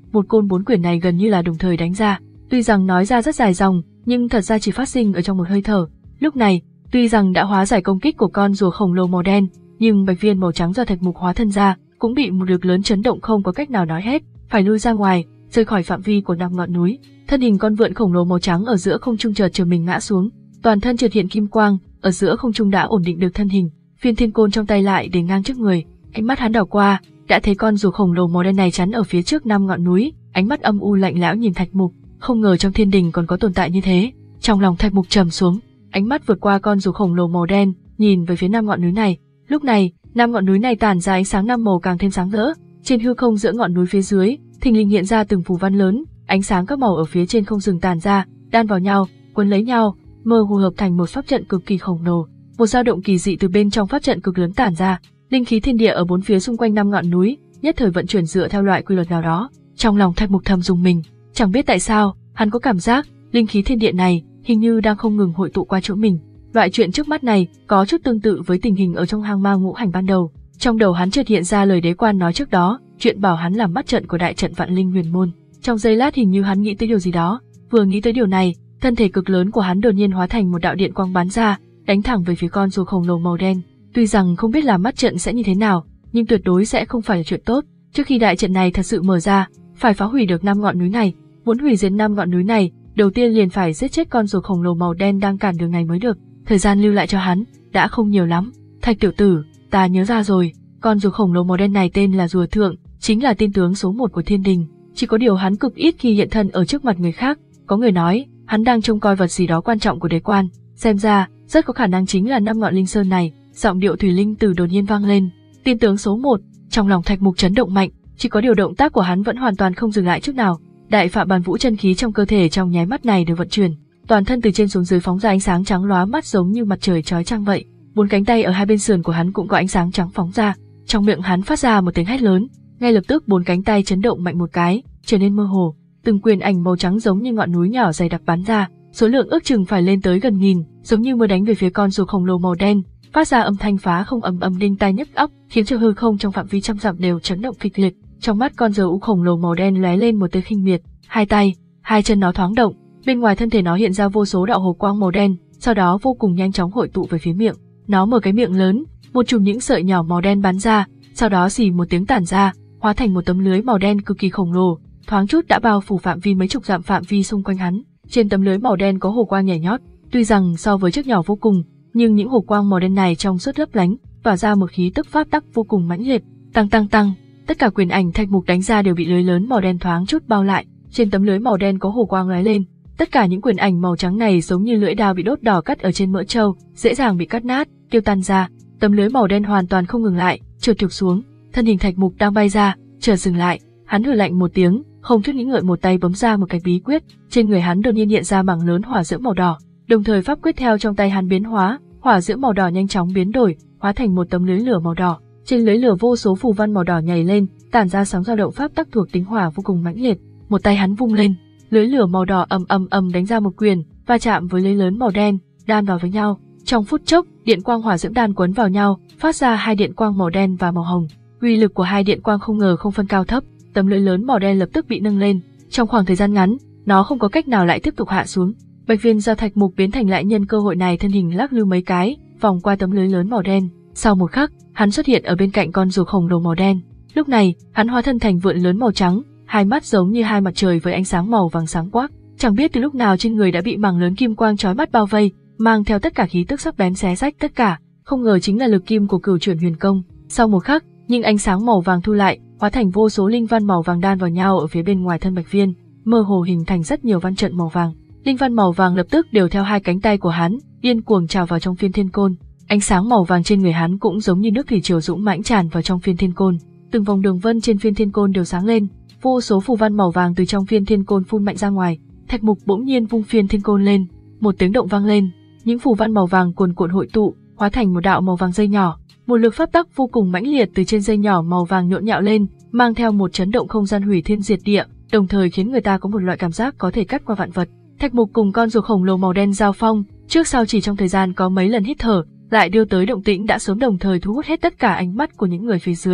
một côn bốn quyền này gần như là đồng thời đánh ra. Tuy rằng nói ra rất dài dòng, nhưng thật ra chỉ phát sinh ở trong một hơi thở. Lúc này, tuy rằng đã hóa giải công kích của con rùa khổng lồ màu đen, nhưng bạch viên màu trắng do Thạch Mục hóa thân ra cũng bị một lực lớn chấn động không có cách nào nói hết, phải lui ra ngoài, rời khỏi phạm vi của năm ngọn núi. Thân hình con vượn khổng lồ màu trắng ở giữa không trung chợt trở mình ngã xuống, toàn thân chợt hiện kim quang, ở giữa không trung đã ổn định được thân hình, phiên thiên côn trong tay lại để ngang trước người. Ánh mắt hắn đảo qua, đã thấy con rùa khổng lồ màu đen này chắn ở phía trước năm ngọn núi, ánh mắt âm u lạnh lẽo nhìn Thạch Mục, không ngờ trong thiên đình còn có tồn tại như thế. Trong lòng Thạch Mục trầm xuống, ánh mắt vượt qua con rùa khổng lồ màu đen, nhìn về phía năm ngọn núi này. Lúc này, năm ngọn núi này tản ra ánh sáng năm màu càng thêm sáng rỡ. Trên hư không giữa ngọn núi phía dưới, thình lình hiện ra từng phù văn lớn, ánh sáng các màu ở phía trên không dừng tản ra, đan vào nhau, quấn lấy nhau, mơ hồ hợp thành một pháp trận cực kỳ khổng lồ. Một dao động kỳ dị từ bên trong pháp trận cực lớn tản ra, linh khí thiên địa ở bốn phía xung quanh năm ngọn núi nhất thời vận chuyển dựa theo loại quy luật nào đó. Trong lòng Thạch Mục thầm rùng mình, chẳng biết tại sao, hắn có cảm giác linh khí thiên địa này hình như đang không ngừng hội tụ qua chỗ mình. Loại chuyện trước mắt này có chút tương tự với tình hình ở trong hang ma ngũ hành ban đầu. Trong đầu hắn chợt hiện ra lời đế quan nói trước đó, chuyện bảo hắn làm mắt trận của đại trận Vạn Linh Huyền Môn. Trong giây lát hình như hắn nghĩ tới điều gì đó, vừa nghĩ tới điều này, thân thể cực lớn của hắn đột nhiên hóa thành một đạo điện quang bắn ra, đánh thẳng về phía con rùa khổng lồ màu đen. Tuy rằng không biết làm mắt trận sẽ như thế nào, nhưng tuyệt đối sẽ không phải là chuyện tốt. Trước khi đại trận này thật sự mở ra, phải phá hủy được năm ngọn núi này. Muốn hủy diệt năm ngọn núi này, đầu tiên liền phải giết chết con rùa khổng lồ màu đen đang cản đường này mới được. Thời gian lưu lại cho hắn đã không nhiều lắm. Thạch tiểu tử, ta nhớ ra rồi, con rùa khổng lồ màu đen này tên là rùa thượng, chính là tiên tướng số một của thiên đình. Chỉ có điều hắn cực ít khi hiện thân ở trước mặt người khác. Có người nói hắn đang trông coi vật gì đó quan trọng của đế quan, xem ra rất có khả năng chính là năm ngọn linh sơn này. Giọng điệu thủy linh từ đột nhiên vang lên. Tiên tướng số một. Trong lòng Thạch Mục chấn động mạnh, chỉ có điều động tác của hắn vẫn hoàn toàn không dừng lại chút nào. Đại Phạm Bàn Vũ chân khí trong cơ thể trong nháy mắt này được vận chuyển, toàn thân từ trên xuống dưới phóng ra ánh sáng trắng lóa mắt giống như mặt trời chói chang vậy. Bốn cánh tay ở hai bên sườn của hắn cũng có ánh sáng trắng phóng ra, trong miệng hắn phát ra một tiếng hét lớn, ngay lập tức bốn cánh tay chấn động mạnh một cái, trở nên mơ hồ, từng quyền ảnh màu trắng giống như ngọn núi nhỏ dày đặc bắn ra, số lượng ước chừng phải lên tới gần nghìn, giống như mưa đánh về phía con rùa khổng lồ màu đen, phát ra âm thanh phá không ầm ầm đinh tai nhức óc, khiến cho hư không trong phạm vi trăm dặm đều chấn động kịch liệt. Trong mắt con rùa khổng lồ màu đen lóe lên một tia khinh miệt, hai tay, hai chân nó thoáng động, bên ngoài thân thể nó hiện ra vô số đạo hồ quang màu đen, sau đó vô cùng nhanh chóng hội tụ về phía miệng. Nó mở cái miệng lớn, một chùm những sợi nhỏ màu đen bắn ra, sau đó xì một tiếng tản ra, hóa thành một tấm lưới màu đen cực kỳ khổng lồ, thoáng chút đã bao phủ phạm vi mấy chục dặm phạm vi xung quanh hắn. Trên tấm lưới màu đen có hồ quang nhảy nhót, tuy rằng so với trước nhỏ vô cùng, nhưng những hồ quang màu đen này trong suốt lấp lánh, tỏa ra một khí tức pháp tắc vô cùng mãnh liệt. Tăng tăng tăng, tất cả quyền ảnh Thạch Mục đánh ra đều bị lưới lớn màu đen thoáng chút bao lại. Trên tấm lưới màu đen có hồ quang lóe lên, tất cả những quyền ảnh màu trắng này giống như lưỡi dao bị đốt đỏ cắt ở trên mỡ trâu, dễ dàng bị cắt nát, tiêu tan ra. Tấm lưới màu đen hoàn toàn không ngừng lại, trượt trục xuống, thân hình Thạch Mục đang bay ra, chợt dừng lại, hắn hừ lạnh một tiếng, không chút nghĩ ngợi một tay bấm ra một cái bí quyết, trên người hắn đột nhiên hiện ra mảng lớn hỏa diễm màu đỏ, đồng thời pháp quyết theo trong tay hắn biến hóa, hỏa diễm màu đỏ nhanh chóng biến đổi, hóa thành một tấm lưới lửa màu đỏ. Trên lưới lửa vô số phù văn màu đỏ nhảy lên, tản ra sóng dao động pháp tắc thuộc tính hỏa vô cùng mãnh liệt. Một tay hắn vung lên, lưới lửa màu đỏ ầm ầm ầm đánh ra một quyền, va chạm với lưới lớn màu đen, đan vào với nhau. Trong phút chốc, điện quang hỏa diễm đan quấn vào nhau, phát ra hai điện quang màu đen và màu hồng. Uy lực của hai điện quang không ngờ không phân cao thấp, tấm lưới lớn màu đen lập tức bị nâng lên. Trong khoảng thời gian ngắn, nó không có cách nào lại tiếp tục hạ xuống. Bạch viên do Thạch Mục biến thành lại nhân cơ hội này thân hình lắc lư mấy cái, vòng qua tấm lưới lớn màu đen. Sau một khắc, hắn xuất hiện ở bên cạnh con rùa khổng lồ màu đen. Lúc này, hắn hóa thân thành vượn lớn màu trắng, hai mắt giống như hai mặt trời với ánh sáng màu vàng sáng quắc. Chẳng biết từ lúc nào trên người đã bị mảng lớn kim quang chói mắt bao vây, mang theo tất cả khí tức sắc bén xé rách tất cả. Không ngờ chính là lực kim của Cửu Chuyển Huyền Công. Sau một khắc, nhưng ánh sáng màu vàng thu lại, hóa thành vô số linh văn màu vàng đan vào nhau ở phía bên ngoài thân Bạch Viên, mơ hồ hình thành rất nhiều văn trận màu vàng. Linh văn màu vàng lập tức đều theo hai cánh tay của hắn, điên cuồng trào vào trong phiên thiên côn. Ánh sáng màu vàng trên người hắn cũng giống như nước thủy triều dũng mãnh tràn vào trong phiên thiên côn. Từng vòng đường vân trên phiên thiên côn đều sáng lên, vô số phù văn màu vàng từ trong phiên thiên côn phun mạnh ra ngoài. Thạch Mục bỗng nhiên vung phiên thiên côn lên, một tiếng động vang lên, những phù văn màu vàng cuồn cuộn hội tụ, hóa thành một đạo màu vàng dây nhỏ. Một lực pháp tắc vô cùng mãnh liệt từ trên dây nhỏ màu vàng nhộn nhạo lên, mang theo một chấn động không gian hủy thiên diệt địa, đồng thời khiến người ta có một loại cảm giác có thể cắt qua vạn vật. Thạch Mục cùng con rùa khổng lồ màu đen giao phong, trước sau chỉ trong thời gian có mấy lần hít thở, lại đưa tới động tĩnh đã sớm đồng thời thu hút hết tất cả ánh mắt của những người phía dưới.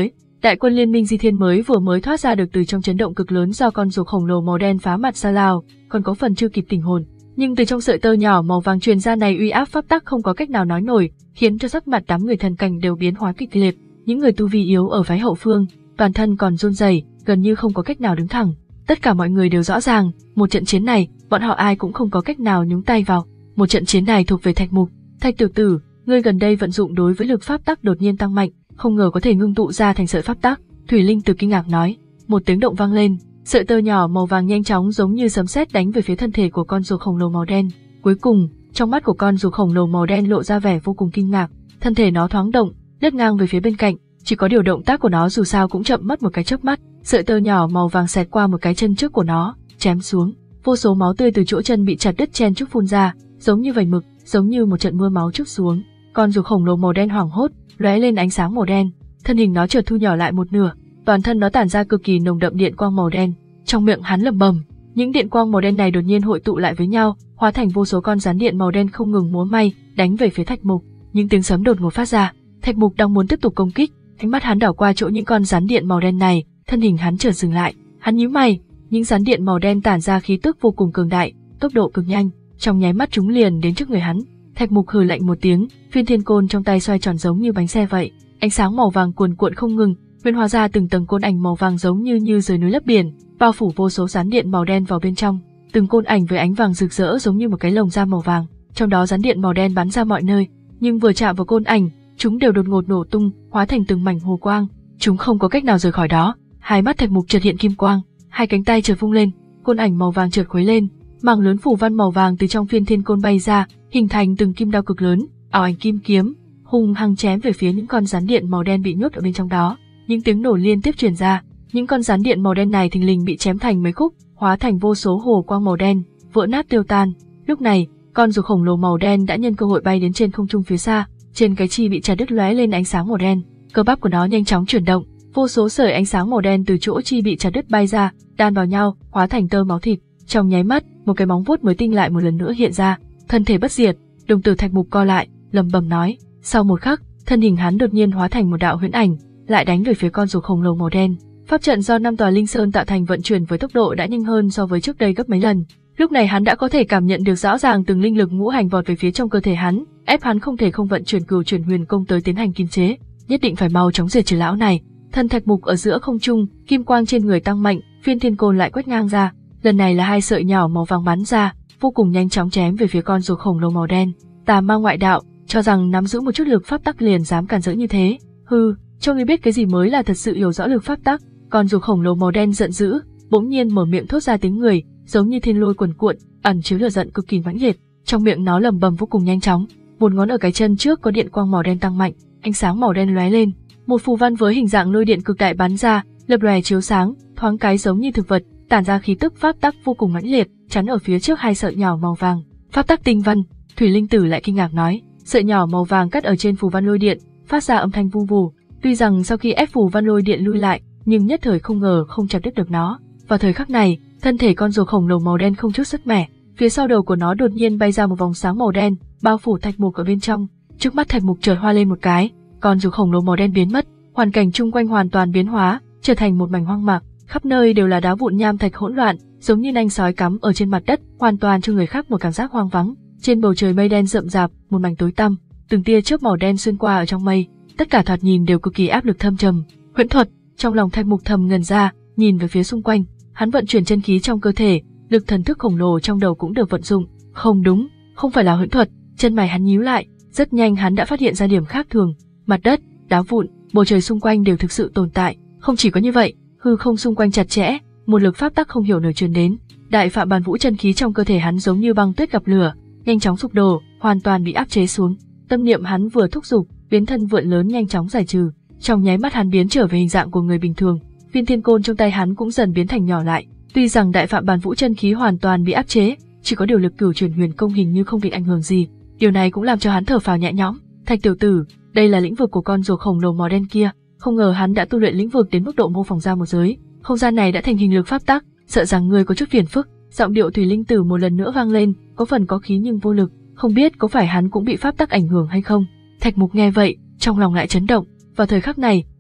Đại quân liên minh Di Thiên mới vừa mới thoát ra được từ trong chấn động cực lớn do con rùa khổng lồ màu đen phá mặt ra lao, còn có phần chưa kịp tỉnh hồn. Nhưng từ trong sợi tơ nhỏ màu vàng truyền ra này uy áp pháp tắc không có cách nào nói nổi, khiến cho sắc mặt đám người thần cảnh đều biến hóa kịch liệt. Những người tu vi yếu ở phái hậu phương, toàn thân còn run rẩy, gần như không có cách nào đứng thẳng. Tất cả mọi người đều rõ ràng, một trận chiến này, bọn họ ai cũng không có cách nào nhúng tay vào. Một trận chiến này thuộc về Thạch Mục. Thạch tiểu tử, ngươi gần đây vận dụng đối với lực pháp tắc đột nhiên tăng mạnh, không ngờ có thể ngưng tụ ra thành sợi pháp tắc. Thủy Linh Tử kinh ngạc nói. Một tiếng động vang lên, sợi tơ nhỏ màu vàng nhanh chóng giống như sấm sét đánh về phía thân thể của con rùa khổng lồ màu đen. Cuối cùng, trong mắt của con rùa khổng lồ màu đen lộ ra vẻ vô cùng kinh ngạc, thân thể nó thoáng động, lướt ngang về phía bên cạnh, chỉ có điều động tác của nó dù sao cũng chậm mất một cái chớp mắt. Sợi tơ nhỏ màu vàng xẹt qua một cái chân trước của nó, chém xuống, vô số máu tươi từ chỗ chân bị chặt đứt chen chúc phun ra, giống như vẩy mực, giống như một trận mưa máu trút xuống. Con rùa khổng lồ màu đen hoảng hốt, lóe lên ánh sáng màu đen, thân hình nó chợt thu nhỏ lại một nửa, toàn thân nó tản ra cực kỳ nồng đậm điện quang màu đen. Trong miệng hắn lẩm bẩm, những điện quang màu đen này đột nhiên hội tụ lại với nhau, hóa thành vô số con rắn điện màu đen không ngừng múa may, đánh về phía Thạch Mục. Những tiếng sấm đột ngột phát ra, Thạch Mục đang muốn tiếp tục công kích, ánh mắt hắn đảo qua chỗ những con rắn điện màu đen này, thân hình hắn chợt dừng lại, hắn nhíu mày, những rắn điện màu đen tản ra khí tức vô cùng cường đại, tốc độ cực nhanh, trong nháy mắt chúng liền đến trước người hắn. Thạch Mục hừ lạnh một tiếng, phiên thiên côn trong tay xoay tròn giống như bánh xe vậy, ánh sáng màu vàng cuồn cuộn không ngừng, biến hóa ra từng tầng côn ảnh màu vàng giống như như dưới núi lấp biển, bao phủ vô số rắn điện màu đen vào bên trong. Từng côn ảnh với ánh vàng rực rỡ giống như một cái lồng da màu vàng, trong đó rắn điện màu đen bắn ra mọi nơi, nhưng vừa chạm vào côn ảnh, chúng đều đột ngột nổ tung, hóa thành từng mảnh hồ quang, chúng không có cách nào rời khỏi đó. Hai mắt Thạch Mục chợt hiện kim quang, hai cánh tay chợt vung lên, côn ảnh màu vàng chợt khuấy lên, mảng lớn phủ văn màu vàng từ trong phiên thiên côn bay ra, hình thành từng kim đao cực lớn, ảo ảnh kim kiếm, hung hăng chém về phía những con rắn điện màu đen bị nhốt ở bên trong đó. Những tiếng nổ liên tiếp truyền ra, những con rắn điện màu đen này thình lình bị chém thành mấy khúc, hóa thành vô số hồ quang màu đen, vỡ nát tiêu tan. Lúc này, con rùa khổng lồ màu đen đã nhân cơ hội bay đến trên không trung phía xa, trên cái chi bị chặt đứt lóe lên ánh sáng màu đen, cơ bắp của nó nhanh chóng chuyển động, vô số sợi ánh sáng màu đen từ chỗ chi bị chặt đứt bay ra, đan vào nhau, hóa thành tơ máu thịt. Trong nháy mắt, một cái móng vuốt mới tinh lại một lần nữa hiện ra, thân thể bất diệt, đồng tử Thạch Mục co lại, lẩm bẩm nói. Sau một khắc, thân hình hắn đột nhiên hóa thành một đạo huyễn ảnh, lại đánh về phía con rùa khổng lồ màu đen. Pháp trận do năm tòa linh sơn tạo thành vận chuyển với tốc độ đã nhanh hơn so với trước đây gấp mấy lần. Lúc này hắn đã có thể cảm nhận được rõ ràng từng linh lực ngũ hành vọt về phía trong cơ thể hắn, ép hắn không thể không vận chuyển cửu chuyển huyền công tới tiến hành kiềm chế, nhất định phải mau chóng diệt trừ lão này. Thân Thạch Mục ở giữa không trung, kim quang trên người tăng mạnh, phiên thiên côn lại quét ngang ra, lần này là hai sợi nhỏ màu vàng bắn ra, vô cùng nhanh chóng chém về phía con rùa khổng lồ màu đen. Tà ma ngoại đạo, cho rằng nắm giữ một chút lực pháp tắc liền dám cản rỡ như thế? Hừ, cho ngươi biết cái gì mới là thật sự hiểu rõ lực pháp tắc. Con rùa khổng lồ màu đen giận dữ, bỗng nhiên mở miệng thốt ra tiếng người, giống như thiên lôi cuồn cuộn, ẩn chứa lửa giận cực kỳ mãnh liệt. Trong miệng nó lẩm bẩm vô cùng nhanh chóng, một ngón ở cái chân trước có điện quang màu đen tăng mạnh, ánh sáng màu đen lóe lên, một phù văn với hình dạng lôi điện cực đại bắn ra, lập lòe chiếu sáng, thoáng cái giống như thực vật, tản ra khí tức pháp tắc vô cùng mãnh liệt, chắn ở phía trước hai sợi nhỏ màu vàng. Pháp tắc tinh văn. Thủy Linh Tử lại kinh ngạc nói, sợi nhỏ màu vàng cắt ở trên phù văn lôi điện, phát ra âm thanh vu vù. Tuy rằng sau khi ép phù văn lôi điện lui lại, nhưng nhất thời không ngờ không chặt đứt được nó. Vào thời khắc này, thân thể con rùa khổng lồ màu đen không chút sức mẻ, phía sau đầu của nó đột nhiên bay ra một vòng sáng màu đen, bao phủ Thạch Mục ở bên trong. Trước mắt Thạch Mục chợt hoa lên một cái, con rùa khổng lồ màu đen biến mất, hoàn cảnh chung quanh hoàn toàn biến hóa, trở thành một mảnh hoang mạc, khắp nơi đều là đá vụn nham thạch hỗn loạn, giống như nanh sói cắm ở trên mặt đất, hoàn toàn cho người khác một cảm giác hoang vắng. Trên bầu trời mây đen rậm rạp, một mảnh tối tăm, từng tia chớp màu đen xuyên qua ở trong mây, tất cả thoạt nhìn đều cực kỳ áp lực thâm trầm. Huyễn thuật. Trong lòng Thạch Mục thầm ngần ra, nhìn về phía xung quanh, hắn vận chuyển chân khí trong cơ thể, lực thần thức khổng lồ trong đầu cũng được vận dụng. Không đúng, không phải là huyễn thuật. Chân mày hắn nhíu lại, rất nhanh hắn đã phát hiện ra điểm khác thường. Mặt đất, đá vụn, bầu trời xung quanh đều thực sự tồn tại. Không chỉ có như vậy, hư không xung quanh chặt chẽ, một lực pháp tắc không hiểu nơi truyền đến. Đại Phạm Bàn Vũ chân khí trong cơ thể hắn giống như băng tuyết gặp lửa, nhanh chóng sụp đổ, hoàn toàn bị áp chế xuống. Tâm niệm hắn vừa thúc giục, biến thân vượn lớn nhanh chóng giải trừ, trong nháy mắt hắn biến trở về hình dạng của người bình thường. Viên thiên côn trong tay hắn cũng dần biến thành nhỏ lại. Tuy rằng Đại Phạm Bàn Vũ chân khí hoàn toàn bị áp chế, chỉ có điều lực cửu chuyển huyền công hình như không bị ảnh hưởng gì. Điều này cũng làm cho hắn thở phào nhẹ nhõm. Thạch tiểu tử, đây là lĩnh vực của con rùa khổng lồ màu đen kia. Không ngờ hắn đã tu luyện lĩnh vực đến mức độ mô phỏng ra một giới. Không gian này đã thành hình lực pháp tắc, sợ rằng ngươi có chút phiền phức. Giọng điệu Thủy Linh Tử một lần nữa vang lên, có phần có khí nhưng vô lực. Không biết có phải hắn cũng bị pháp tắc ảnh hưởng hay không? Thạch Mục nghe vậy, trong lòng lại chấn động. Vào thời khắc này,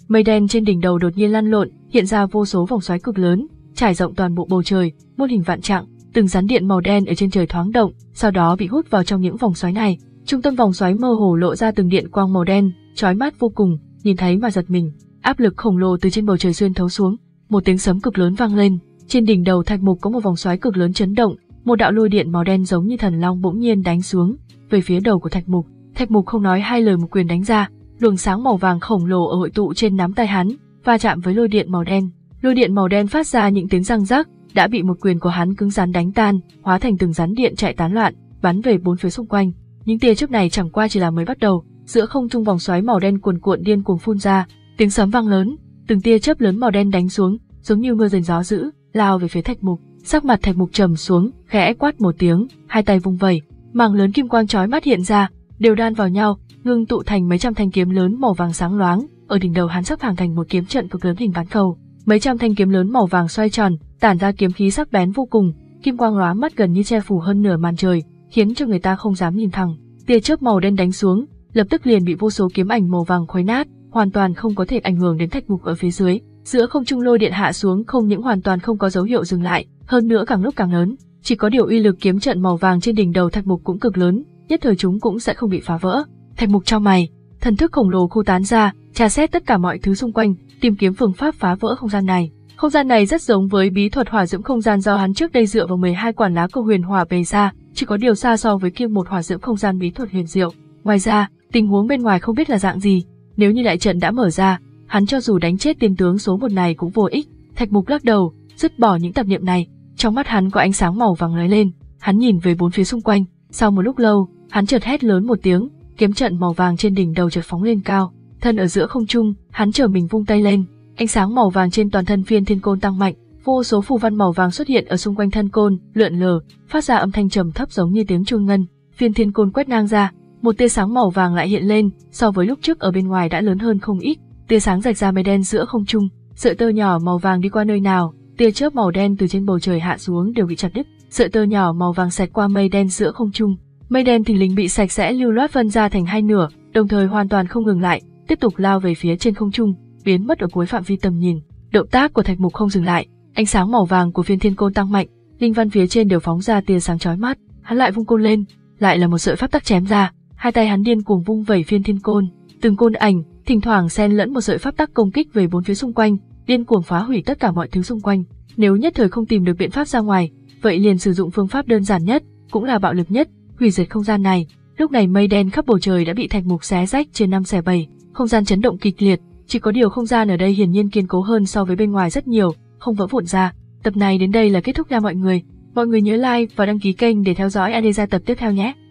Mây đen trên đỉnh đầu đột nhiên lăn lộn, hiện ra vô số vòng xoáy cực lớn, trải rộng toàn bộ bầu trời, muôn hình vạn trạng. Từng rắn điện màu đen ở trên trời thoáng động, sau đó bị hút vào trong những vòng xoáy này. Trung tâm vòng xoáy mơ hồ lộ ra từng điện quang màu đen, chói mắt vô cùng, nhìn thấy mà giật mình. Áp lực khổng lồ từ trên bầu trời xuyên thấu xuống, một tiếng sấm cực lớn vang lên. Trên đỉnh đầu Thạch Mục có một vòng xoáy cực lớn chấn động, một đạo lôi điện màu đen giống như thần long bỗng nhiên đánh xuống về phía đầu của Thạch Mục. Thạch Mục không nói hai lời một quyền đánh ra, luồng sáng màu vàng khổng lồ ở hội tụ trên nắm tay hắn, va chạm với lôi điện màu đen. Lôi điện màu đen phát ra những tiếng răng rắc, đã bị một quyền của hắn cứng rắn đánh tan, hóa thành từng rắn điện chạy tán loạn, bắn về bốn phía xung quanh. Những tia chớp này chẳng qua chỉ là mới bắt đầu, giữa không trung vòng xoáy màu đen cuồn cuộn điên cuồng phun ra, tiếng sấm vang lớn, từng tia chớp lớn màu đen đánh xuống, giống như mưa rền gió dữ, lao về phía Thạch Mục. Sắc mặt Thạch Mục trầm xuống, khẽ quát một tiếng, hai tay vung vẩy, mảng lớn kim quang chói mắt hiện ra, đều đan vào nhau, ngưng tụ thành mấy trăm thanh kiếm lớn màu vàng sáng loáng, ở đỉnh đầu hắn sắp hàng thành một kiếm trận cực lớn hình bán cầu. Mấy trăm thanh kiếm lớn màu vàng xoay tròn, tản ra kiếm khí sắc bén vô cùng, kim quang lóa mắt gần như che phủ hơn nửa màn trời, khiến cho người ta không dám nhìn thẳng. Tia chớp màu đen đánh xuống, lập tức liền bị vô số kiếm ảnh màu vàng khuấy nát, hoàn toàn không có thể ảnh hưởng đến Thạch Mục ở phía dưới. Giữa không trung lôi điện hạ xuống không những hoàn toàn không có dấu hiệu dừng lại, hơn nữa càng lúc càng lớn. Chỉ có điều uy lực kiếm trận màu vàng trên đỉnh đầu Thạch Mục cũng cực lớn, nhất thời chúng cũng sẽ không bị phá vỡ. Thạch Mục chau mày, thần thức khổng lồ khu tán ra, tra xét tất cả mọi thứ xung quanh, tìm kiếm phương pháp phá vỡ không gian này. Không gian này rất giống với bí thuật hỏa diễm không gian do hắn trước đây dựa vào mười hai quản lá cờ huyền hỏa bày ra, chỉ có điều xa so với kia một hỏa diễm không gian bí thuật huyền diệu. Ngoài ra, tình huống bên ngoài không biết là dạng gì, nếu như đại trận đã mở ra, hắn cho dù đánh chết tiên tướng số một này cũng vô ích. Thạch Mục lắc đầu, dứt bỏ những tạp niệm này, trong mắt hắn có ánh sáng màu vàng lóe lên, hắn nhìn về bốn phía xung quanh, sau một lúc lâu, hắn chợt hét lớn một tiếng, kiếm trận màu vàng trên đỉnh đầu chợt phóng lên cao, thân ở giữa không trung, hắn trở mình vung tay lên, ánh sáng màu vàng trên toàn thân Phiên Thiên Côn tăng mạnh, vô số phù văn màu vàng xuất hiện ở xung quanh thân côn, lượn lờ, phát ra âm thanh trầm thấp giống như tiếng chuông ngân. Phiên Thiên Côn quét ngang ra, một tia sáng màu vàng lại hiện lên, so với lúc trước ở bên ngoài đã lớn hơn không ít, tia sáng rạch ra mây đen giữa không trung, sợi tơ nhỏ màu vàng đi qua nơi nào, tia chớp màu đen từ trên bầu trời hạ xuống đều bị chặt đứt, sợi tơ nhỏ màu vàng xẹt qua mây đen giữa không trung, mây đen thình lình bị sạch sẽ lưu loát phân ra thành hai nửa, đồng thời hoàn toàn không ngừng lại, tiếp tục lao về phía trên không trung, biến mất ở cuối phạm vi tầm nhìn. Động tác của Thạch Mục không dừng lại, ánh sáng màu vàng của Phiên Thiên Côn tăng mạnh, linh văn phía trên đều phóng ra tia sáng chói mắt, hắn lại vung côn lên, lại là một sợi pháp tắc chém ra, hai tay hắn điên cuồng vung vẩy Phiên Thiên Côn, từng côn ảnh thỉnh thoảng xen lẫn một sợi pháp tắc công kích về bốn phía xung quanh, điên cuồng phá hủy tất cả mọi thứ xung quanh. Nếu nhất thời không tìm được biện pháp ra ngoài, vậy liền sử dụng phương pháp đơn giản nhất, cũng là bạo lực nhất, hủy diệt không gian này. Lúc này mây đen khắp bầu trời đã bị Thạch Mục xé rách trên năm xẻ bảy, không gian chấn động kịch liệt, chỉ có điều không gian ở đây hiển nhiên kiên cố hơn so với bên ngoài rất nhiều, không vỡ vụn ra. Tập này đến đây là kết thúc nha mọi người. Mọi người nhớ like và đăng ký kênh để theo dõi a đê gia tập tiếp theo nhé.